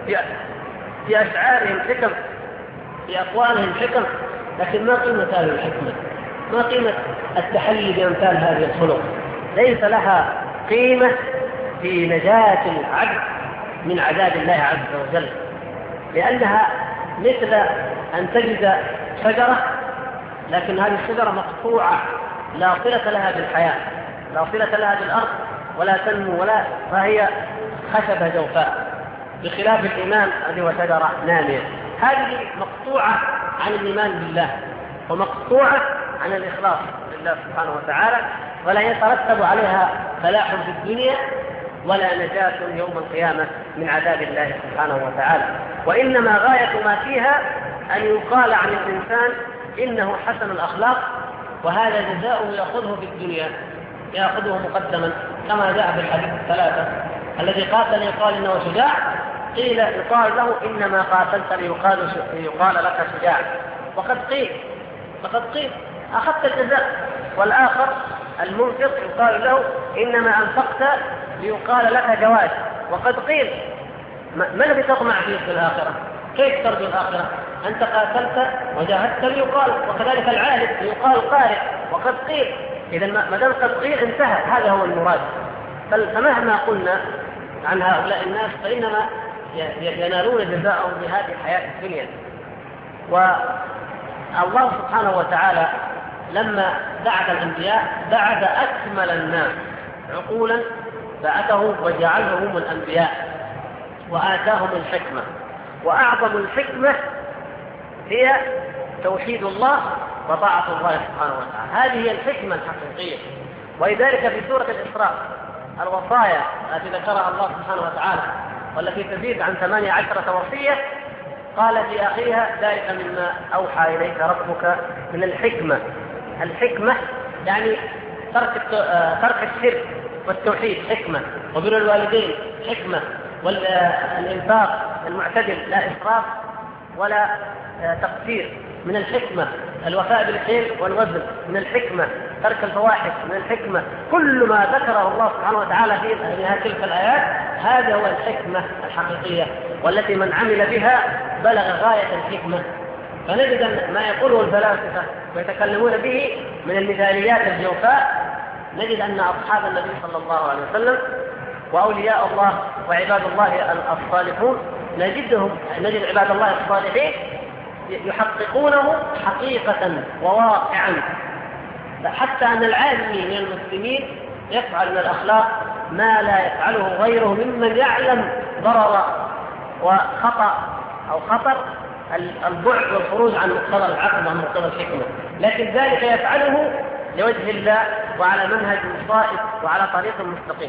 في أشعارهم حكم، في أقوالهم حكم، لكن ما قيمة هذه الحكمة؟ ما قيمة التحلي بأمثال هذه الخلق؟ ليس لها قيمة في نجاة العبد من عذاب الله عز وجل، لأنها مثل أن تجد شجرة لكن هذه الشجرة مقطوعة لا صلة لها بالحياة، لا صلة لها بالأرض، ولا تنمو فهي خشبة جوفاء، بخلاف الإيمان الذي هو شجرة نامية. هذه مقطوعة عن الإيمان بالله، ومقطوعة عن الإخلاص لله سبحانه وتعالى، ولا يترتب عليها فلاح في الدنيا ولا نجاة يوم القيامة من عذاب الله سبحانه وتعالى. وإنما غاية ما فيها أن يقال عن الإنسان إنه حسن الأخلاق، وهذا جزاؤه يأخذه في الدنيا، يأخذه مقدما كما جاء في الحديث الثلاثة: الذي قاتل يقال إنه شجاع، قيل يقال له إنما قاتلت ليقال لك شجاع، فقد قيل أخذت الجزاء. والآخر المنفق يقال له إنما أنفقت ليقال لك جواز، وقد قيل. ما الذي تطمع فيه في الآخرة؟ كيف ترجو الآخرة؟ أنت قاتلت وجاهدت ليقال، وكذلك العالم ليقال قارئ، وقد قيل. إذا ما دام قد قيل انتهى، هذا هو المراد. فمهما قلنا عن هؤلاء الناس فإنما ينالون جزاءهم بهذه الحياة الدنيا. والله سبحانه وتعالى لما بعث الأنبياء بعث أكمل الناس عقولا، بعثه وجعلهم هم الأنبياء وآتاهم الحكمة، وأعظم الحكمة هي توحيد الله وطاعة الله سبحانه وتعالى. هذه هي الحكمة الحقيقية. ولذلك في سورة الإسراء الوصايا التي ذكرها الله سبحانه وتعالى والتي تزيد عن 18 وصية قال في أخيها ذلك مما أوحى إليك ربك من الحكمة. الحكمة يعني ترك الشرك والتوحيد حكمة، وبر الوالدين حكمة، والإنفاق المعتدل لا إسراف ولا تقصير من الحكمة، الوفاء بالكيل والوزن من الحكمة، ترك الفواحش من الحكمة. كل ما ذكره الله سبحانه وتعالى في تلك الآيات هذا هو الحكمة الحقيقية، والتي من عمل بها بلغ غاية الحكمة. فنجد أن ما يقوله الفلاسفة ويتكلمون به من المثاليات الجوفاء، نجد أن أصحاب النبي صلى الله عليه وسلم وأولياء الله وعباد الله الصالحون نجد عباد الله الصالحين يحققونه حقيقة وواقعا، حتى أن العامي من المسلمين يفعل من الأخلاق ما لا يفعله غيره ممن يعلم ضرر وخطأ أو خطر البعد والخروج عن مقتضى العقل وعن مقتضى الحكمة، لكن ذلك يفعله لوجه الله وعلى منهج صائب وعلى طريق مستقيم.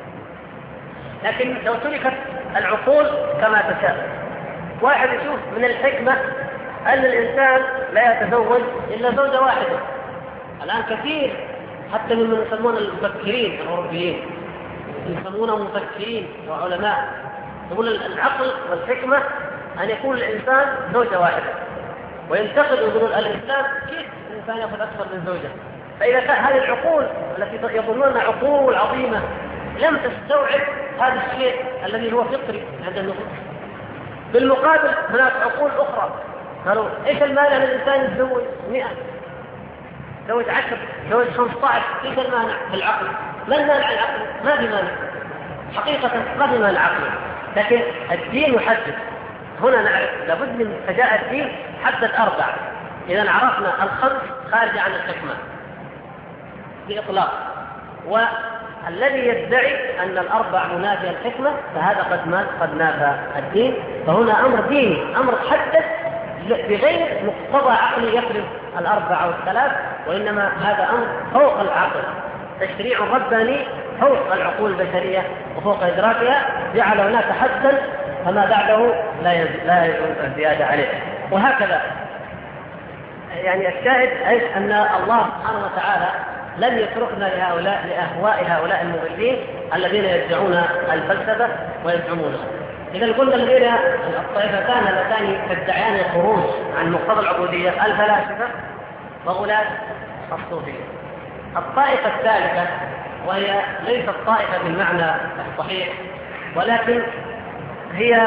لكن لو تركت العقول كما تشاء، واحد يشوف من الحكمة أن الإنسان لا يتزوج إلا زوجة واحدة. الآن كثير حتى من يسمون المفكرين الأوروبيين يسمونهم مفكرين وعلماء يقول العقل والحكمة أن يكون الإنسان زوجة واحدة، وينتقد ويقول الإسلام كيف الإنسان يأخذ أكثر من زوجة؟ فإذا كان هذه العقول التي يظنون عقول عظيمة لم تستوعب هذا الشيء الذي هو فطري عند النفوس، بالمقابل هناك عقول أخرى قالوا إيش المانع للإنسان يتزوج 100، يتزوج 10، يتزوج 15، إيش المانع في العقل؟ ما المانع العقل؟ ما في مانع حقيقة، ما في مانع عقلي، لكن الدين يحدد. هنا نعرف لابد من فجاء الدين حدد 4. إذا عرفنا الخمس خارج عن الحكمة بإطلاق، والذي يدعي أن ال4 منافية الحكمة فهذا قد نافى الدين. فهنا أمر ديني، أمر حدث بغير مقتضى عقلي يفرض ال4 أو ال3، وإنما هذا أمر فوق العقل، تشريع رباني فوق العقول البشرية وفوق إدراكها، جعل هناك حدا فما بعده لا يجوز الزيادة عليه. وهكذا يعني الشاهد أيش أن الله سبحانه وتعالى لن يتركنا لأهواء هؤلاء المضلين الذين يدعون الفلسفة ويزعمونها. إذا قلنا الذين الطائفتان اللتان تدعيان الخروج عن مقتضى العبودية الفلاسفة وغلاة الصوفية. الطائفة الثالثة وهي ليست طائفة بالمعنى الصحيح، ولكن هي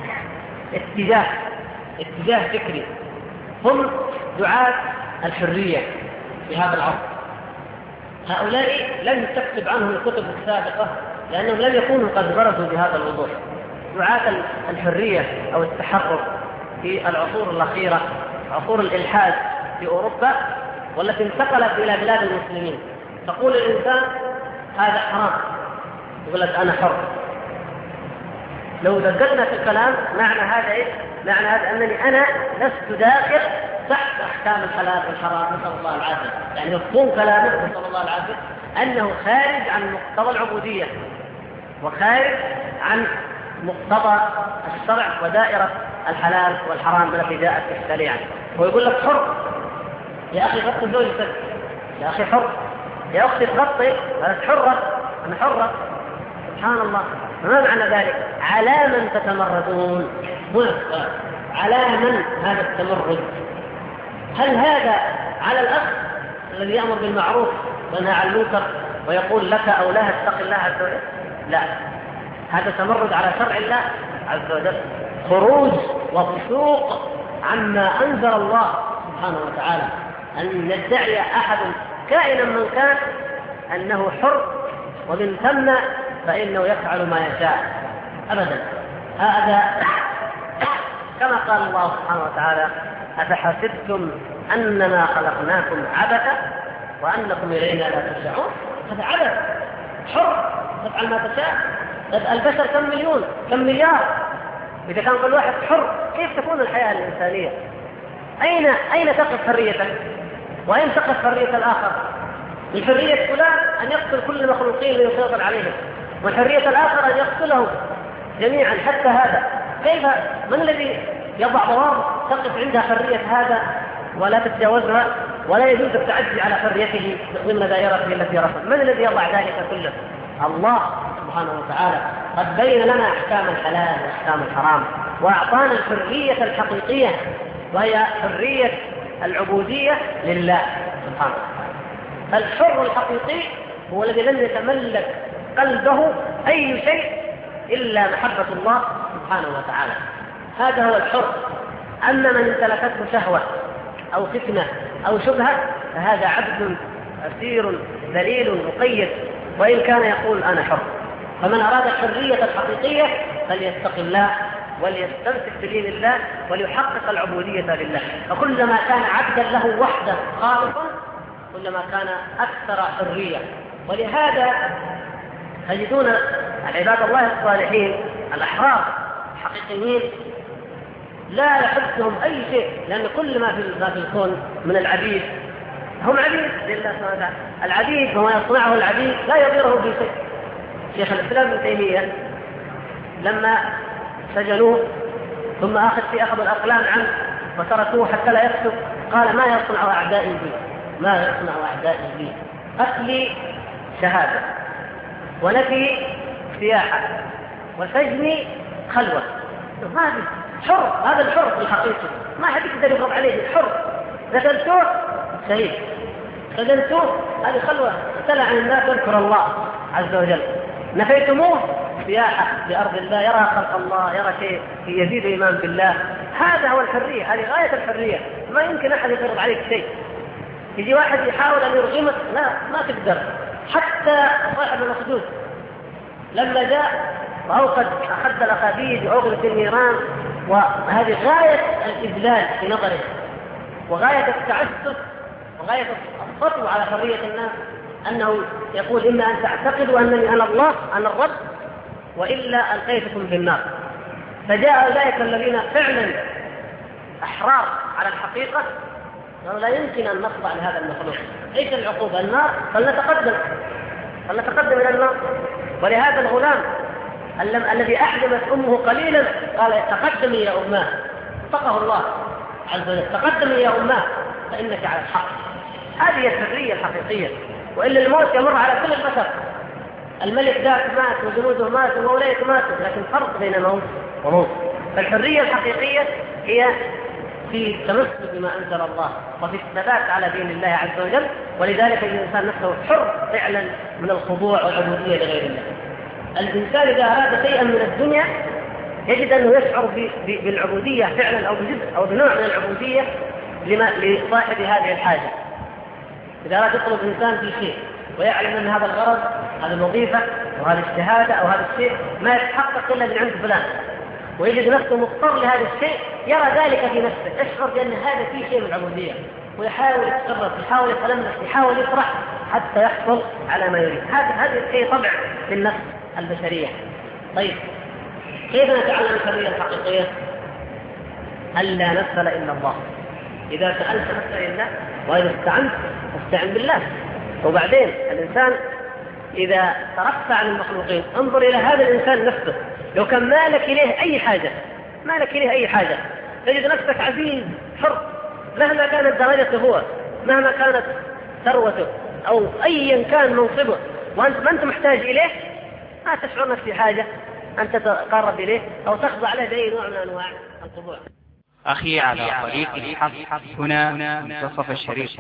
اتجاه فكري، هم دعاة الحرية في هذا العصر. هؤلاء لم تكتب عنهم الكتب السابقة لأنهم لم يكونوا قد برزوا بهذا الوضوح. دعاة الحرية أو التحرر في العصور الأخيرة، عصور الإلحاد في أوروبا والتي انتقلت إلى بلاد المسلمين، تقول الإنسان هذا حرام، يقول لك أنا حر. لو دققنا في الكلام معنى هذا إيه؟ معنى هذا أنني أنا لست داخل تحت أحكام الحلال والحرام، نسأل الله العافية. يعني مفهوم كلامه نسأل الله العافية أنه خارج عن مقتضى العبودية وخارج عن مقتضى الشرع ودائرة الحلال والحرام التي جاءت في الشريعة. ويقول لك حر، يا أخي غطي زوجتك، يا أخي حر، يا أختي تغطي، أنت حرة، أنا حرة. سبحان الله. ما معنى ذلك؟ على من تتمردون؟ على من هذا التمرد؟ هل هذا على الأخ الذي يأمر بالمعروف وينهى عن المنكر ويقول لك أو لها اتق الله عز وجل؟ لا، هذا تمرد على شرع الله عز وجل، خروج وفسوق عما أنزل الله سبحانه وتعالى. أن يدعي أحد كائنا من كان أنه حر ومن ثم فإنه يفعل ما يشاء أبدا. هذا كما قال الله سبحانه وتعالى أفحسبتم أنما خلقناكم عبثا وأنكم إلينا لا ترجعون. هذا عبث، حر تفعل ما تشاء. البشر كم مليون، كم مليار؟ إذا كان كل واحد حر كيف تكون الحياة الإنسانية؟ أين تقف حريتك؟ وأين تقف حرية الآخر؟ من حرية فلان أن يقتل كل المخلوقين ليسيطر عليهم، وحرية الآخر أن يقتلهم جميعا حتى هذا. كيف؟ من الذي يضع ضوابط تقف عندها حرية هذا ولا تتجاوزها ولا يجوز التعدي على حريته ضمن دائرته التي رفض؟ من الذي يضع ذلك كله؟ الله سبحانه وتعالى قد بين لنا أحكام الحلال وأحكام الحرام، وأعطانا الحرية الحقيقية وهي حرية العبودية لله سبحانه وتعالى. الحر الحقيقي هو الذي لم يتملك قلبه أي شيء إلا محبة الله سبحانه وتعالى، هذا هو الحر. أما من امتلكته شهوة أو فتنة أو شبهة فهذا عبد أسير ذليل مقيد وإن كان يقول أنا حر. فمن أراد الحرية الحقيقية فليتق الله وليستمسك بدين الله وليحقق العبودية لله. فكلما كان عبدا له وحده خالصا كلما كان أكثر حرية. ولهذا تجدون عباد الله الصالحين الأحرار الحقيقيين لا يحدهم أي شيء، لأن كل ما في الكون من العبيد هم عبيد لله سبحانه وتعالى. العبيد وما يصنعه العبيد لا يضيره بشيء. شيخ الإسلام ابن تيمية لما سجنوه ثم أخذوا الأقلام عنه وتركوه حتى لا يكتب، قال ما يصنع أعدائي بي، ما يصنع أعدائي بي، قتلي شهادة ونفي سياحة وسجني خلوة. هذا حر، هذا الحر الحقيقي ما حد يقدر يضرب عليه. الحر قتلتوه شهيد، سجنتوه هذه خلوة، ابتلى عن الناس يذكر الله عز وجل، نفيتموه سياحة بأرض الله يرى خلق الله، يرى شيء يزيد إيمان بالله. هذا هو الحرية، هذه غاية الحرية. ما يمكن أحد يفرض عليك شيء. يجي واحد يحاول أن يرغمك، لا ما تقدر. حتى صاحب الأخدود لما جاء وأوقد أخذ الأخابيد وأوقدت النيران، وهذه غاية الإذلال في نظره وغاية التعسف وغاية السطو على حرية الناس، أنه يقول إما أن تعتقدوا أنني أنا الله أنا الرب وإلا ألقيتكم في النار. فجاء أولئك الذين فعلا أحرار على الحقيقة قالوا لا يمكن أن نخضع لهذا المخلوق. إيش العقوبة؟ النار، فلنتقدم إلى النار. ولهذا الغلام الذي أحجمت أمه قليلا قال تقدمي يا أماه، اتقه الله عز وجل، تقدمي يا أماه فإنك على الحق. هذه الحرية الحقيقية. وإلا الموت يمر على كل البشر. الملك ذاك مات وجنوده ماتوا وأولئك ماتوا، لكن فرق بين موت وموت. فالحرية الحقيقية هي في التمسك بما أنزل الله وفي الثبات على دين الله عز وجل. ولذلك الإنسان نفسه حر فعلا من الخضوع والعبودية لغير الله. الإنسان إذا أراد شيئا من الدنيا يجد أنه يشعر بالعبودية فعلا أو بجزء أو بنوع من العبودية لصاحب هذه الحاجة. إذا أراد يطلب إنسان في شيء ويعلم أن هذا الغرض، هذه الوظيفة أو هذه الشهادة أو هذا الشيء ما يتحقق إلا من عند فلان، ويجد نفسه مضطر لهذا الشيء، يرى ذلك في نفسه، يشعر بأن هذا فيه شيء من العبودية، ويحاول يتصرف، يحاول يتلمس، يحاول يفرح حتى يحصل على ما يريد. هذا الشيء طبع في النفس البشرية. طيب كيف نتعلم الحرية الحقيقية؟ ألا نسأل إلا الله. إذا سألت فاسأل الله، وإذا استعنت فاستعن بالله. وبعدين الإنسان إذا ترفع عن المخلوقين انظر إلى هذا الإنسان نفسه، لو كان مالك إليه أي حاجة تجد نفسك عزيز حر مهما كانت درجته هو، مهما كانت ثروته أو أيا كان منصبه، وأنت ما أنت محتاج إليه، ما تشعر نفسك في حاجة أن تتقرب إليه أو تخضع له بأي نوع من أنواع الخضوع. أخي على طريق الحق هنا منتصف الشريف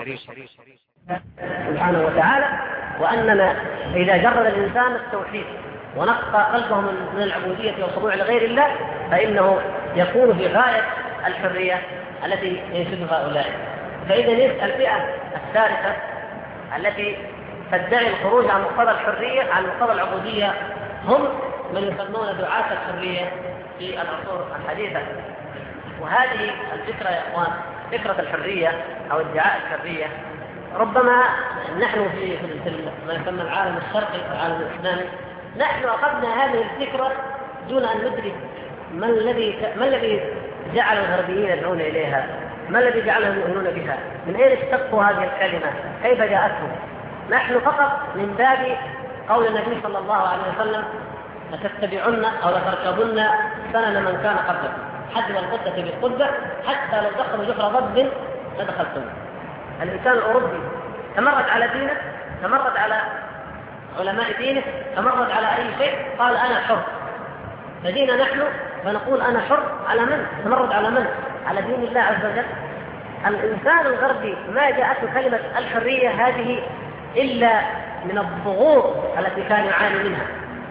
سبحانه وتعالى، وأننا إذا جرد الإنسان التوحيد ونقى قلبه من العبودية والخضوع لغير الله فإنه يكون في غاية الحرية التي ينشدها أولئك. فإذا الفئة الثالثة التي تدعي الخروج عن مقتضى الحرية عن مقتضى العبودية هم من يسمون دعاة الحرية في العصور الحديثة. وهذه الفكرة يا إخوان، فكرة الحرية أو ادعاء الحرية، ربما نحن في ما يسمى العالم الشرقي العالم الإسلامي نحن أخذنا هذه الفكرة دون أن ندرك ما الذي جعل الغربيين يدعون إليها، ما الذي جعلهم يؤمنون بها، من أين اشتقوا هذه الكلمة، كيف جاءتهم. نحن فقط من باب قول النبي صلى الله عليه وسلم لتتبعن أو لتركبن سنن من كان قبلكم حذو القدة بالقدة حتى لو دخلوا جحر ضب لدخلتم. الإنسان الأوروبي تمرد على دينه، تمرد على علماء دينه، تمرد على أي شيء، قال أنا حر. فدينا نحن فنقول أنا حر على من؟ تمرد على من؟ على دين الله عز وجل. الإنسان الغربي ما جاءته كلمة الحرية هذه إلا من الضغوط التي كان يعاني منها.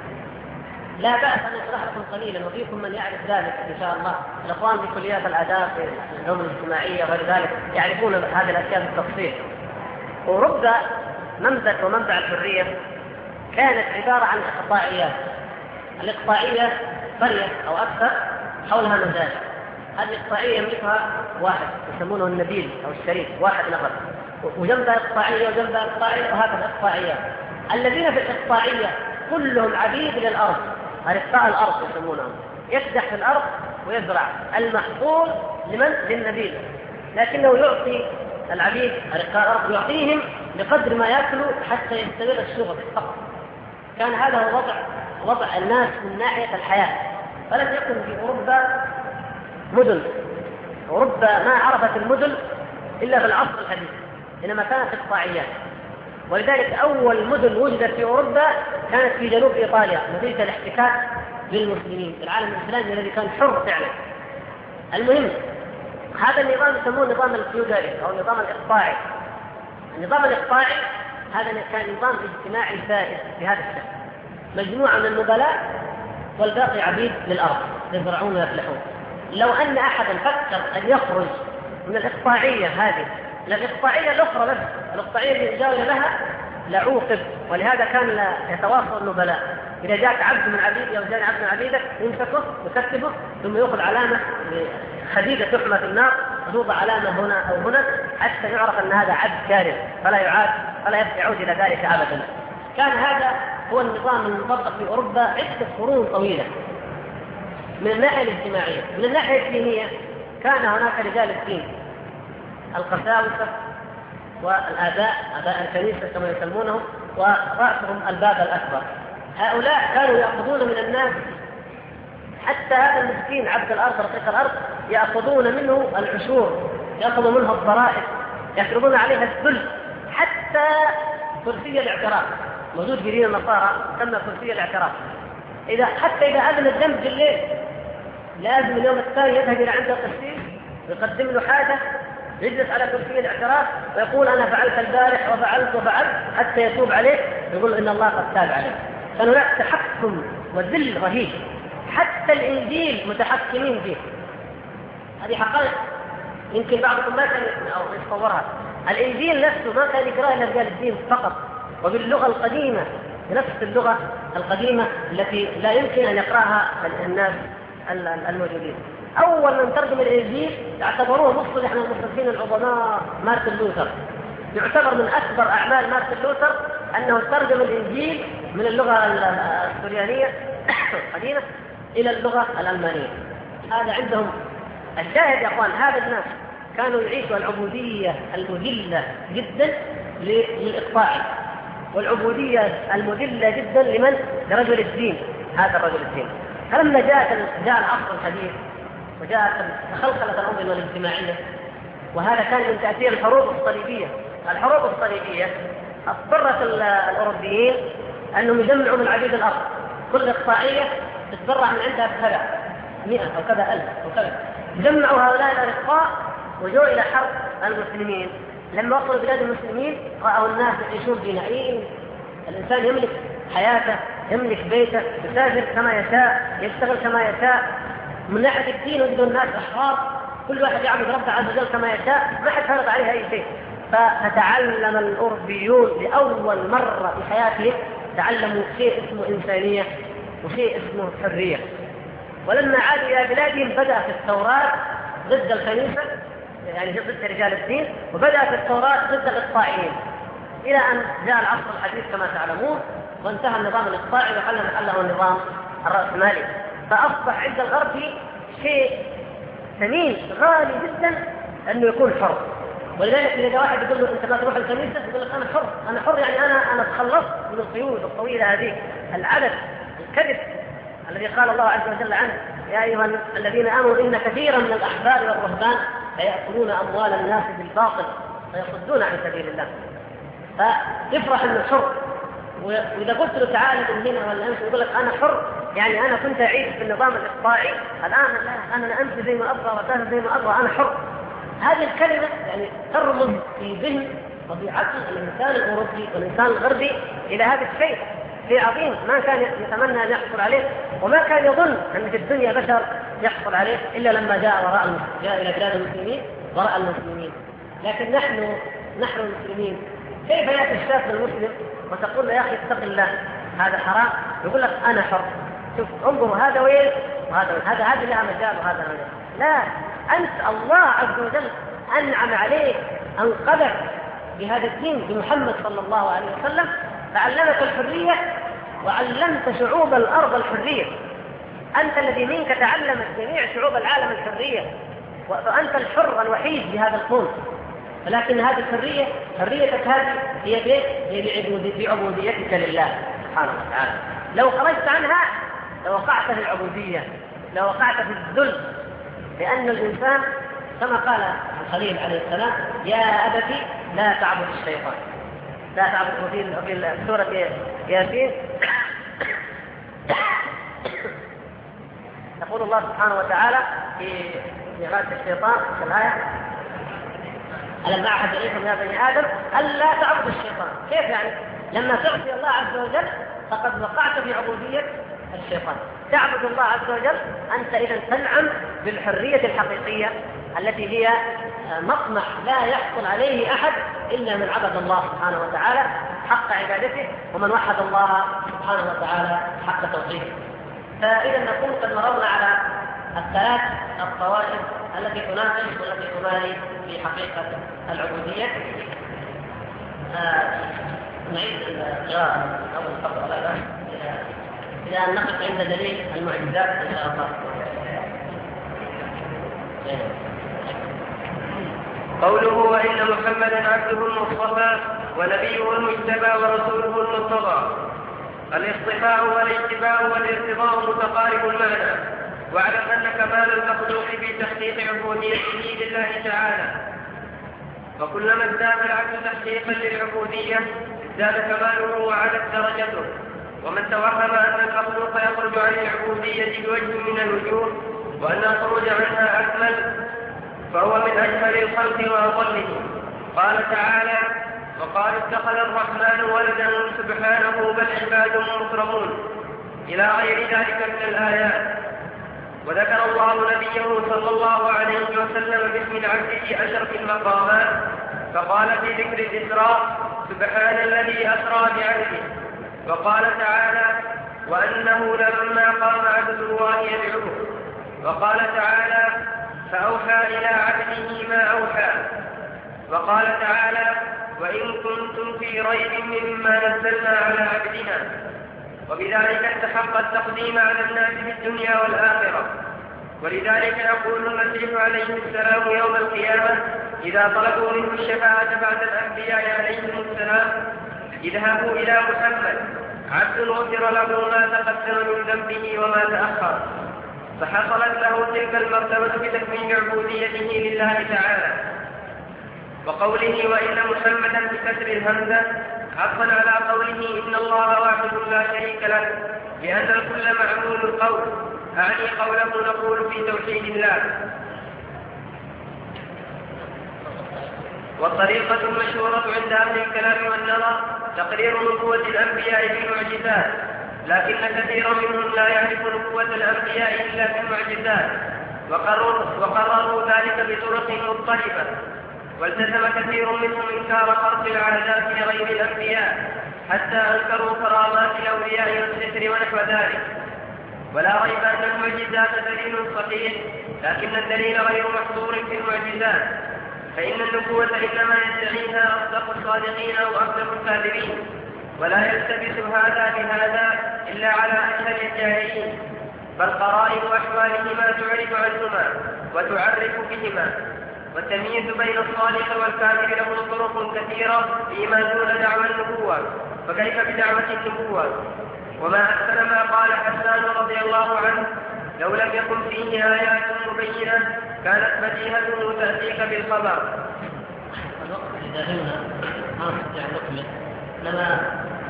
لا بأس أن أشرح لكم قليلا وفيكم من يعرف ذلك إن شاء الله. الأخوان في كليات الآداب في العلوم الاجتماعية وغير ذلك يعرفون هذه الأشياء بالتفصيل. أوروبا منبت ومنبع الحرية كانت عبارة عن إقطاعيات. الإقطاعية قرية أو أكثر حولها مزارع. هذه الإقطاعية يملكها واحد يسمونه النبيل أو الشريف، واحد نفر، وجنبها إقطاعية وجنبها إقطاعية وهكذا إقطاعيات. الذين في الإقطاعية كلهم عبيد للأرض، أرقاء الأرض يسمونهم، يكدح في الأرض ويزرع. المحصول لمن؟ للنبيل، لكنه يعطي العبيد أرقاء الأرض يعطيهم بقدر ما يأكلوا حتى يستمر الشغل فقط. كان هذا هو وضع الناس من ناحية الحياة. فلم يكن في أوروبا مدن. أوروبا ما عرفت المدن إلا في العصر الحديث، إنما كانت إقطاعيات. ولذلك أول مدن وجدت في أوروبا كانت في جنوب إيطاليا نتيجة الاحتكاك بالمسلمين في العالم الإسلامي الذي كان حر فعلا. المهم هذا النظام يسموه النظام الفيودالي أو النظام الإقطاعي. النظام الإقطاعي هذا كان نظام اجتماعي سائد بهذا الشكل، مجموعة من النبلاء والباقي عبيد للأرض يزرعون ويفلحون. لو أن أحدا فكر أن يخرج من الإقطاعية هذه إلى الإقطاعية الأخرى بس، الإقطاعية اللي يجاوز لها لعوقب. ولهذا كان يتواصل النبلاء، إذا جاءك عبد من عبيد أو جاء عبد من عبيدك يمسكه ويكتبه ثم يأخذ علامة خديجة تحمى في النار وتوضع علامة هنا أو هنا حتى يعرف أن هذا عبد كارث فلا يعود إلى ذلك أبدا. كان هذا هو النظام المطبق في أوروبا عدة قرون طويلة من الناحية الاجتماعية. من الناحية الدينية كان هناك رجال الدين، القساوسة والآباء، آباء الكنيسة كما يسمونهم، ورأسهم الباب الأكبر. هؤلاء كانوا يأخذون من الناس حتى هذا المسكين عبد الأرض رقيق الأرض يأخذون منه العشور، يأخذون منه الضرائب، يفرضون عليها الذل، حتى كرسي الاعتراف موجود في دين النصارى تسمى كرسي الاعتراف. حتى إذا أذن الذنب بالليل لازم اليوم الثاني يذهب إلى عند القسيس ويقدم له حاجة، يجلس على كرسي الاعتراف ويقول أنا فعلت البارح وفعلت حتى يتوب عليه، يقول إن الله قد تاب عليه. كان هناك تحكم وذل رهيب، حتى الإنجيل متحكمين فيه. هذه حقائق يمكن بعضكم ما كان يتصورها. الإنجيل نفسه ما كان يقرأه إلا رجال الدين فقط، وباللغة القديمة، بنفس اللغة القديمة التي لا يمكن أن يقرأها الناس الموجودين. أول من ترجم الإنجيل يعتبروه مصطلح احنا المصطلحين العظماء مارتن لوثر. يعتبر من أكبر أعمال مارتن لوثر أنه ترجم الإنجيل من اللغة السريانية القديمة إلى اللغة الألمانية. هذا عندهم الشاهد يا أخوان. هذا الناس كانوا يعيشوا العبودية المذلة جدا للإقطاعي، والعبودية المذلة جدا لمن؟ لرجل الدين. هذا الرجل الدين. فلما جاء العصر الحديث وجاءت تخلخلت الأنظمة الاجتماعية، وهذا كان من تأثير الحروب الصليبية. الحروب الصليبية اضطرت الأوروبيين أنهم يجمعوا من عبيد الأرض، كل إقطاعية تتبرع من عندها بكذا 100 أو كذا 1000 أو كذا. جمعوا هؤلاء الأرقاء وجوا إلى حرب المسلمين. لما وصلوا بلاد المسلمين رأوا الناس يعيشون في نعيم، الإنسان يملك حياته، يملك بيته، يسافر كما يشاء، يشتغل كما يشاء. من ناحية الدين وجدوا الناس أحرار، كل واحد يعبد ربه عز وجل كما يشاء، ما حد فرض عليه أي شيء. فتعلم الأوروبيون لأول مرة في حياتهم، تعلموا شيء اسمه إنسانية وشيء اسمه حرية. ولما عادوا إلى بلادهم بدأ في التوراة ضد الكنيسة، يعني ضد رجال الدين، وبدأ في التوراة ضد الإقطاعيين، إلى أن جاء العصر الحديث كما تعلمون، وانتهى النظام الإقطاعي وحل محله النظام الرأسمالي. فأصبح عند الغرب شيء ثمين غالي جدا أنه يكون حر. ولذلك إذا واحد يقول له أنت ما تروح الكنيسة يقول لك أنا حر يعني أنا تخلصت من القيود الطويلة هذه، العدد، الكذب الذي قال الله عز وجل عنه يا أيها الذين آمنوا إن كثيرا من الأحبار والرهبان ليأكلون أموال الناس بالباطل ويصدون عن سبيل الله. فيفرح إنه حر، وإذا قلت له تعالى من هنا ولا أمشي يقول لك أنا حر، يعني أنا كنت أعيش في النظام الإقطاعي، الآن لا، أنا أمشي زي ما أبغى وأسافر زي ما أبغى، أنا حر. هذه الكلمة يعني ترمز في ذهن وفي عقل الإنسان الأوروبي والإنسان الغربي إلى هذا الشيء عظيم ما كان يتمنى أن يحصل عليه، وما كان يظن أن في الدنيا بشر يحصل عليه إلا لما جاء إلى بلاد المسلمين وراء المسلمين. لكن نحن المسلمين كيف يأتي الشاب المسلم وتقول له يا أخي اتق الله هذا حرام، يقول لك أنا حر، شوف انظروا هذا وين وهذا وين، هذا لها مجال وهذا وين. لا، أنت الله عز وجل أنعم عليك، أنقذك بهذا الدين بمحمد صلى الله عليه وسلم، فعلمك الحرية وعلمت شعوب الأرض الحرية. أنت الذي منك تعلمت جميع شعوب العالم الحرية، وأنت الحر الوحيد بهذا الكون. ولكن هذه الحرية، حريتك هذه هي بعبوديتك لله سبحانه وتعالى. لو خرجت عنها لوقعت في العبودية، لوقعت في الذل، لأن الإنسان كما قال الخليل عليه السلام يا أبتي لا تعبد الشيطان، لا تعبد. في سورة ياسين يقول الله سبحانه وتعالى في ميراث الشيطان في الآية ألم أعهد إليكم يا بني آدم ألا تعبدوا الشيطان. كيف يعني؟ لما تعصي الله عز وجل فقد وقعت في عبودية الشيطان. تعبد الله عز وجل أنت إذا تنعم بالحرية الحقيقية التي هي مطمح لا يحصل عليه أحد إلا من عبد الله سبحانه وتعالى حق عبادته، ومن وحد الله سبحانه وتعالى حق توحيده. فإذا نكون قد مررنا على الثلاث الطوائف التي تناقش والتي تبالي في حقيقة العبودية. نعيد القراءة أو الفقرة الآن إلى أن نقف عند دليل المعجزات إن شاء الله. قوله وإن محمدا عبده المصطفى ونبيه المجتبى ورسوله المرتضى. الاصطفاء والاتباع والارتضاء متقارب المعنى، واعلم أن كمال المخلوق في تحقيق عبوديته لله تعالى، وكلما ازداد العبد تحقيقا للعبودية ازداد كماله وعلت درجته. ومن توهم أن المخلوق يخرج عن العبودية بوجه من الوجوه وأن الخروج عنها أكمل فهو من أجمل الخلق وأضلهم. قال تعالى وقال اتخذ الرحمن ولدا سبحانه بل عباد مكرمون إلى غير ذلك من الآيات. وذكر الله نبيه صلى الله عليه وسلم باسم العبد في أشرف المقامات، فقال في ذكر الإسراء سبحان الذي أسرى بعبده. وقال تعالى وأنه لما قام عبد الله يدعوه. وقال تعالى فأوحى إلى عبده ما أوحى. وقال تعالى وإن كنتم في ريب مما نزلنا على عبدنا. وبذلك استحق التقديم على الناس في الدنيا والآخرة. ولذلك يقول المسيح عليه السلام يوم القيامة إذا طلبوا منه الشفاعة بعد الأنبياء عليهم السلام اذهبوا إلى محمد عبد غفر له ما تقدم من ذنبه وما تأخر. فحصلت له تلك المرتبة بتكميل عبوديته لله تعالى. وقوله وإن محمدا بكسر الهمزة عطفا على قوله إن الله واحد لا شريك له، لأن الكل معمول القول، أعني قوله نقول في توحيد الله. والطريقة المشهورة عند أهل الكلام والنظر تقرير نبوة الأنبياء بالمعجزات، لكن كثيرا منهم لا يعرف نبوة الأنبياء إلا بالمعجزات، وقرروا ذلك بطرق مضطربة. والتزم كثير منهم إنكار خرق العادات لغير الأنبياء حتى أنكروا كرامات الأولياء والسحر ونحو ذلك. ولا ريب أن المعجزات دليل صحيح، لكن الدليل غير محصور في المعجزات، فإن النبوة إنما يدعيها أصدق الصادقين أو أصدق الكاذبين، ولا يلتبس هذا بهذا إلا على أشهر الجاهلين، بل قرائن أحوالهما تعرف عنهما وتعرف بهما. والتمييز بين الصالح والكافر له طرق كثيرة فيما دون دعوى النبوة، فكيف بدعوة النبوة؟ وما أحسن ما قال حسان رضي الله عنه: لو لم يكن فيه آيات مبينة كانت بديهته تأتيك بالخبر. الوقت إذا هنا ما نستطيع أن نكمل، لما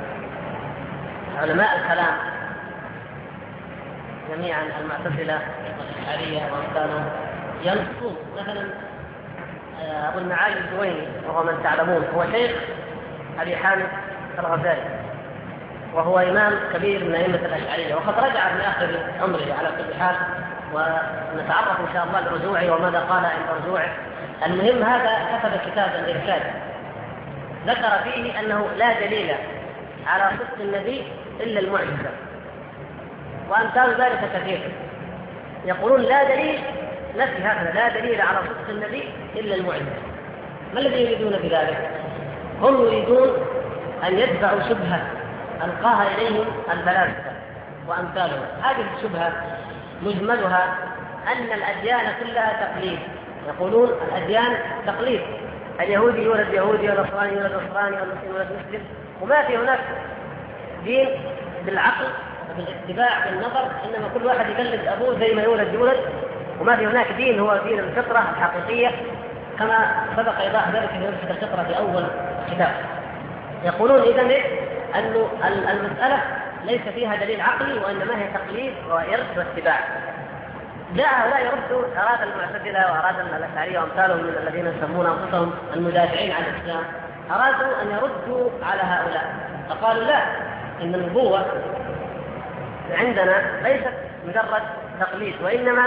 علماء الكلام جميعا المعتزلة والأشعرية وأمثالهم ينصون. مثلا أبو المعالي الجويني وهو من تعلمون هو شيخ أبي حامد الغزالي، وهو إمام كبير من أئمة الأشعرية، وقد رجع في آخر عمره على كل حال، ونتعرف إن شاء الله لرجوعه وماذا قال عند رجوعه. المهم هذا كتب كتابا إرشاد ذكر فيه أنه لا دليل على صدق النبي إلا المعجزة، وأمثال ذلك كثير. يقولون لا دليل، نفي هذا، لا دليل على صدق النبي إلا المعجزة. ما الذي يريدون بذلك؟ هم يريدون أن يدفعوا شبهة ألقاها إليهم الفلاسفة وأمثالهم. هذه الشبهة مجملها أن الأديان كلها تقليد. يقولون الأديان تقليد، اليهودي يولد يهودي والنصراني يولد نصراني والمسلم يولد مسلم، وما في هناك دين بالعقل وبالاتباع بالنظر، إنما كل واحد يقلد أبوه زي ما يولد، وما في هناك دين هو دين الفطرة الحقيقية، كما سبق إيضاح ذلك في نبذة الفطرة في أول كتاب. يقولون إذن أن المسألة ليس فيها دليل عقلي، وإنما هي تقليد وإرث واتباع. جاء هؤلاء يردوا، أراد المعتزلة وأراد الأشعرية وأمثالهم من الذين يسمون أنفسهم المدافعين عن الإسلام، أرادوا أن يردوا على هؤلاء، فقالوا لا، إن النبوة عندنا ليست مجرد تقليد، وإنما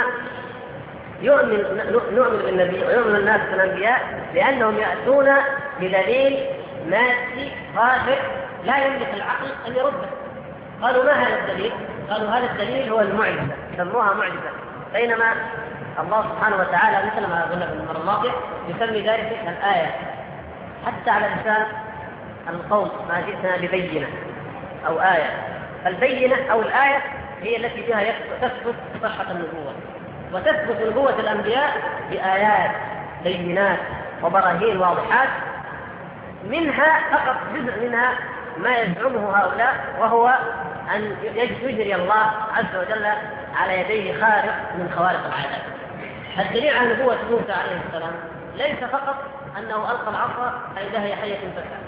نؤمن بالنبي ويؤمن الناس بالأنبياء لأنهم يأتون بدليل مادي ظاهر لا يملك العقل أن يرده. قالوا ما هذا الدليل؟ قالوا هذا الدليل هو المعجزة، سموها معجزة، بينما الله سبحانه وتعالى مثل ما قلنا في المرة الماضية يسمي ذلك الآية. حتى على لسان القوم ما جئتنا ببينة أو آية، البينة أو الآية هي التي بها تثبت صحة النبوة، وتثبت نبوة الأنبياء بآيات بينات وبراهين واضحات، منها فقط جزء منها ما يزعمه هؤلاء، وهو أن يجري الله عز وجل على يديه خارق من خوارق العادات. الدليل على نبوة موسى عليه السلام ليس فقط أنه ألقى العصا فإذا هي حية تسعى،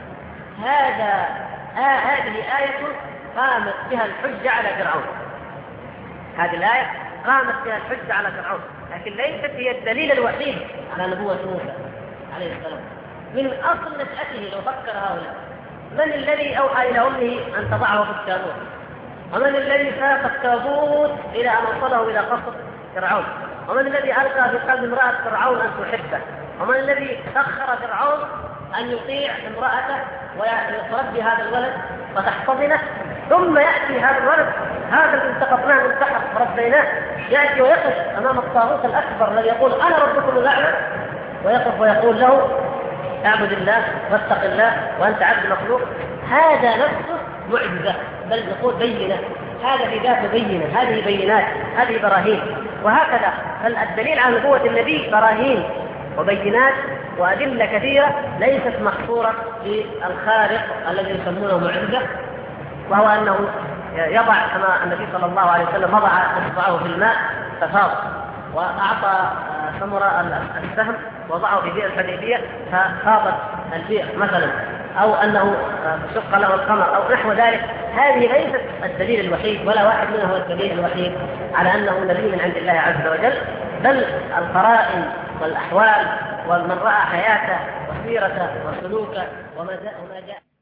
هذه آية قامت بها الحجة على فرعون، هذه الآية قامت بها الحجة على فرعون، لكن ليست هي الدليل الوحيد على نبوة موسى عليه السلام. من أصل نشأته لو فكر هؤلاء، من الذي أوحى إلى أمه أن تضعه في التابوت؟ ومن الذي ساق التابوت إلى أن وصله إلى قصر فرعون؟ ومن الذي ألقى في قلب امرأة فرعون أن تحبه؟ ومن الذي سخر فرعون أن يطيع امرأته ويتربي هذا الولد وتحتضنه، ثم يأتي هذا الولد هذا الذي التقطناه من البحر وربيناه يأتي ويقف أمام الطاغوت الأكبر الذي يقول أنا ربكم الأعلى، ويقف ويقول له اعبد الله واتق الله وأنت عبد مخلوق. هذا نفسه معجزة، بل نقول بينة، هذا في ذاته بينة، هذه بينات، هذه براهين، وهكذا. فالدليل على نبوة النبي براهين وبينات وأدلة كثيرة ليست محصورة في الخارق الذي يسمونه معجزة، وهو أنه يضع كما النبي صلى الله عليه وسلم وضع إصبعه في الماء ففاض، وأعطى ثمر السهم وضعه في بئر الحديبية ففاضت البئر مثلا، أو أنه شق له القمر أو نحو ذلك. هذه ليست الدليل الوحيد، ولا واحد منها هو الدليل الوحيد على أنه نبي من عند الله عز وجل، بل القرائن والأحوال ومن رأى حياته وسيرته وسلوكه وما جاء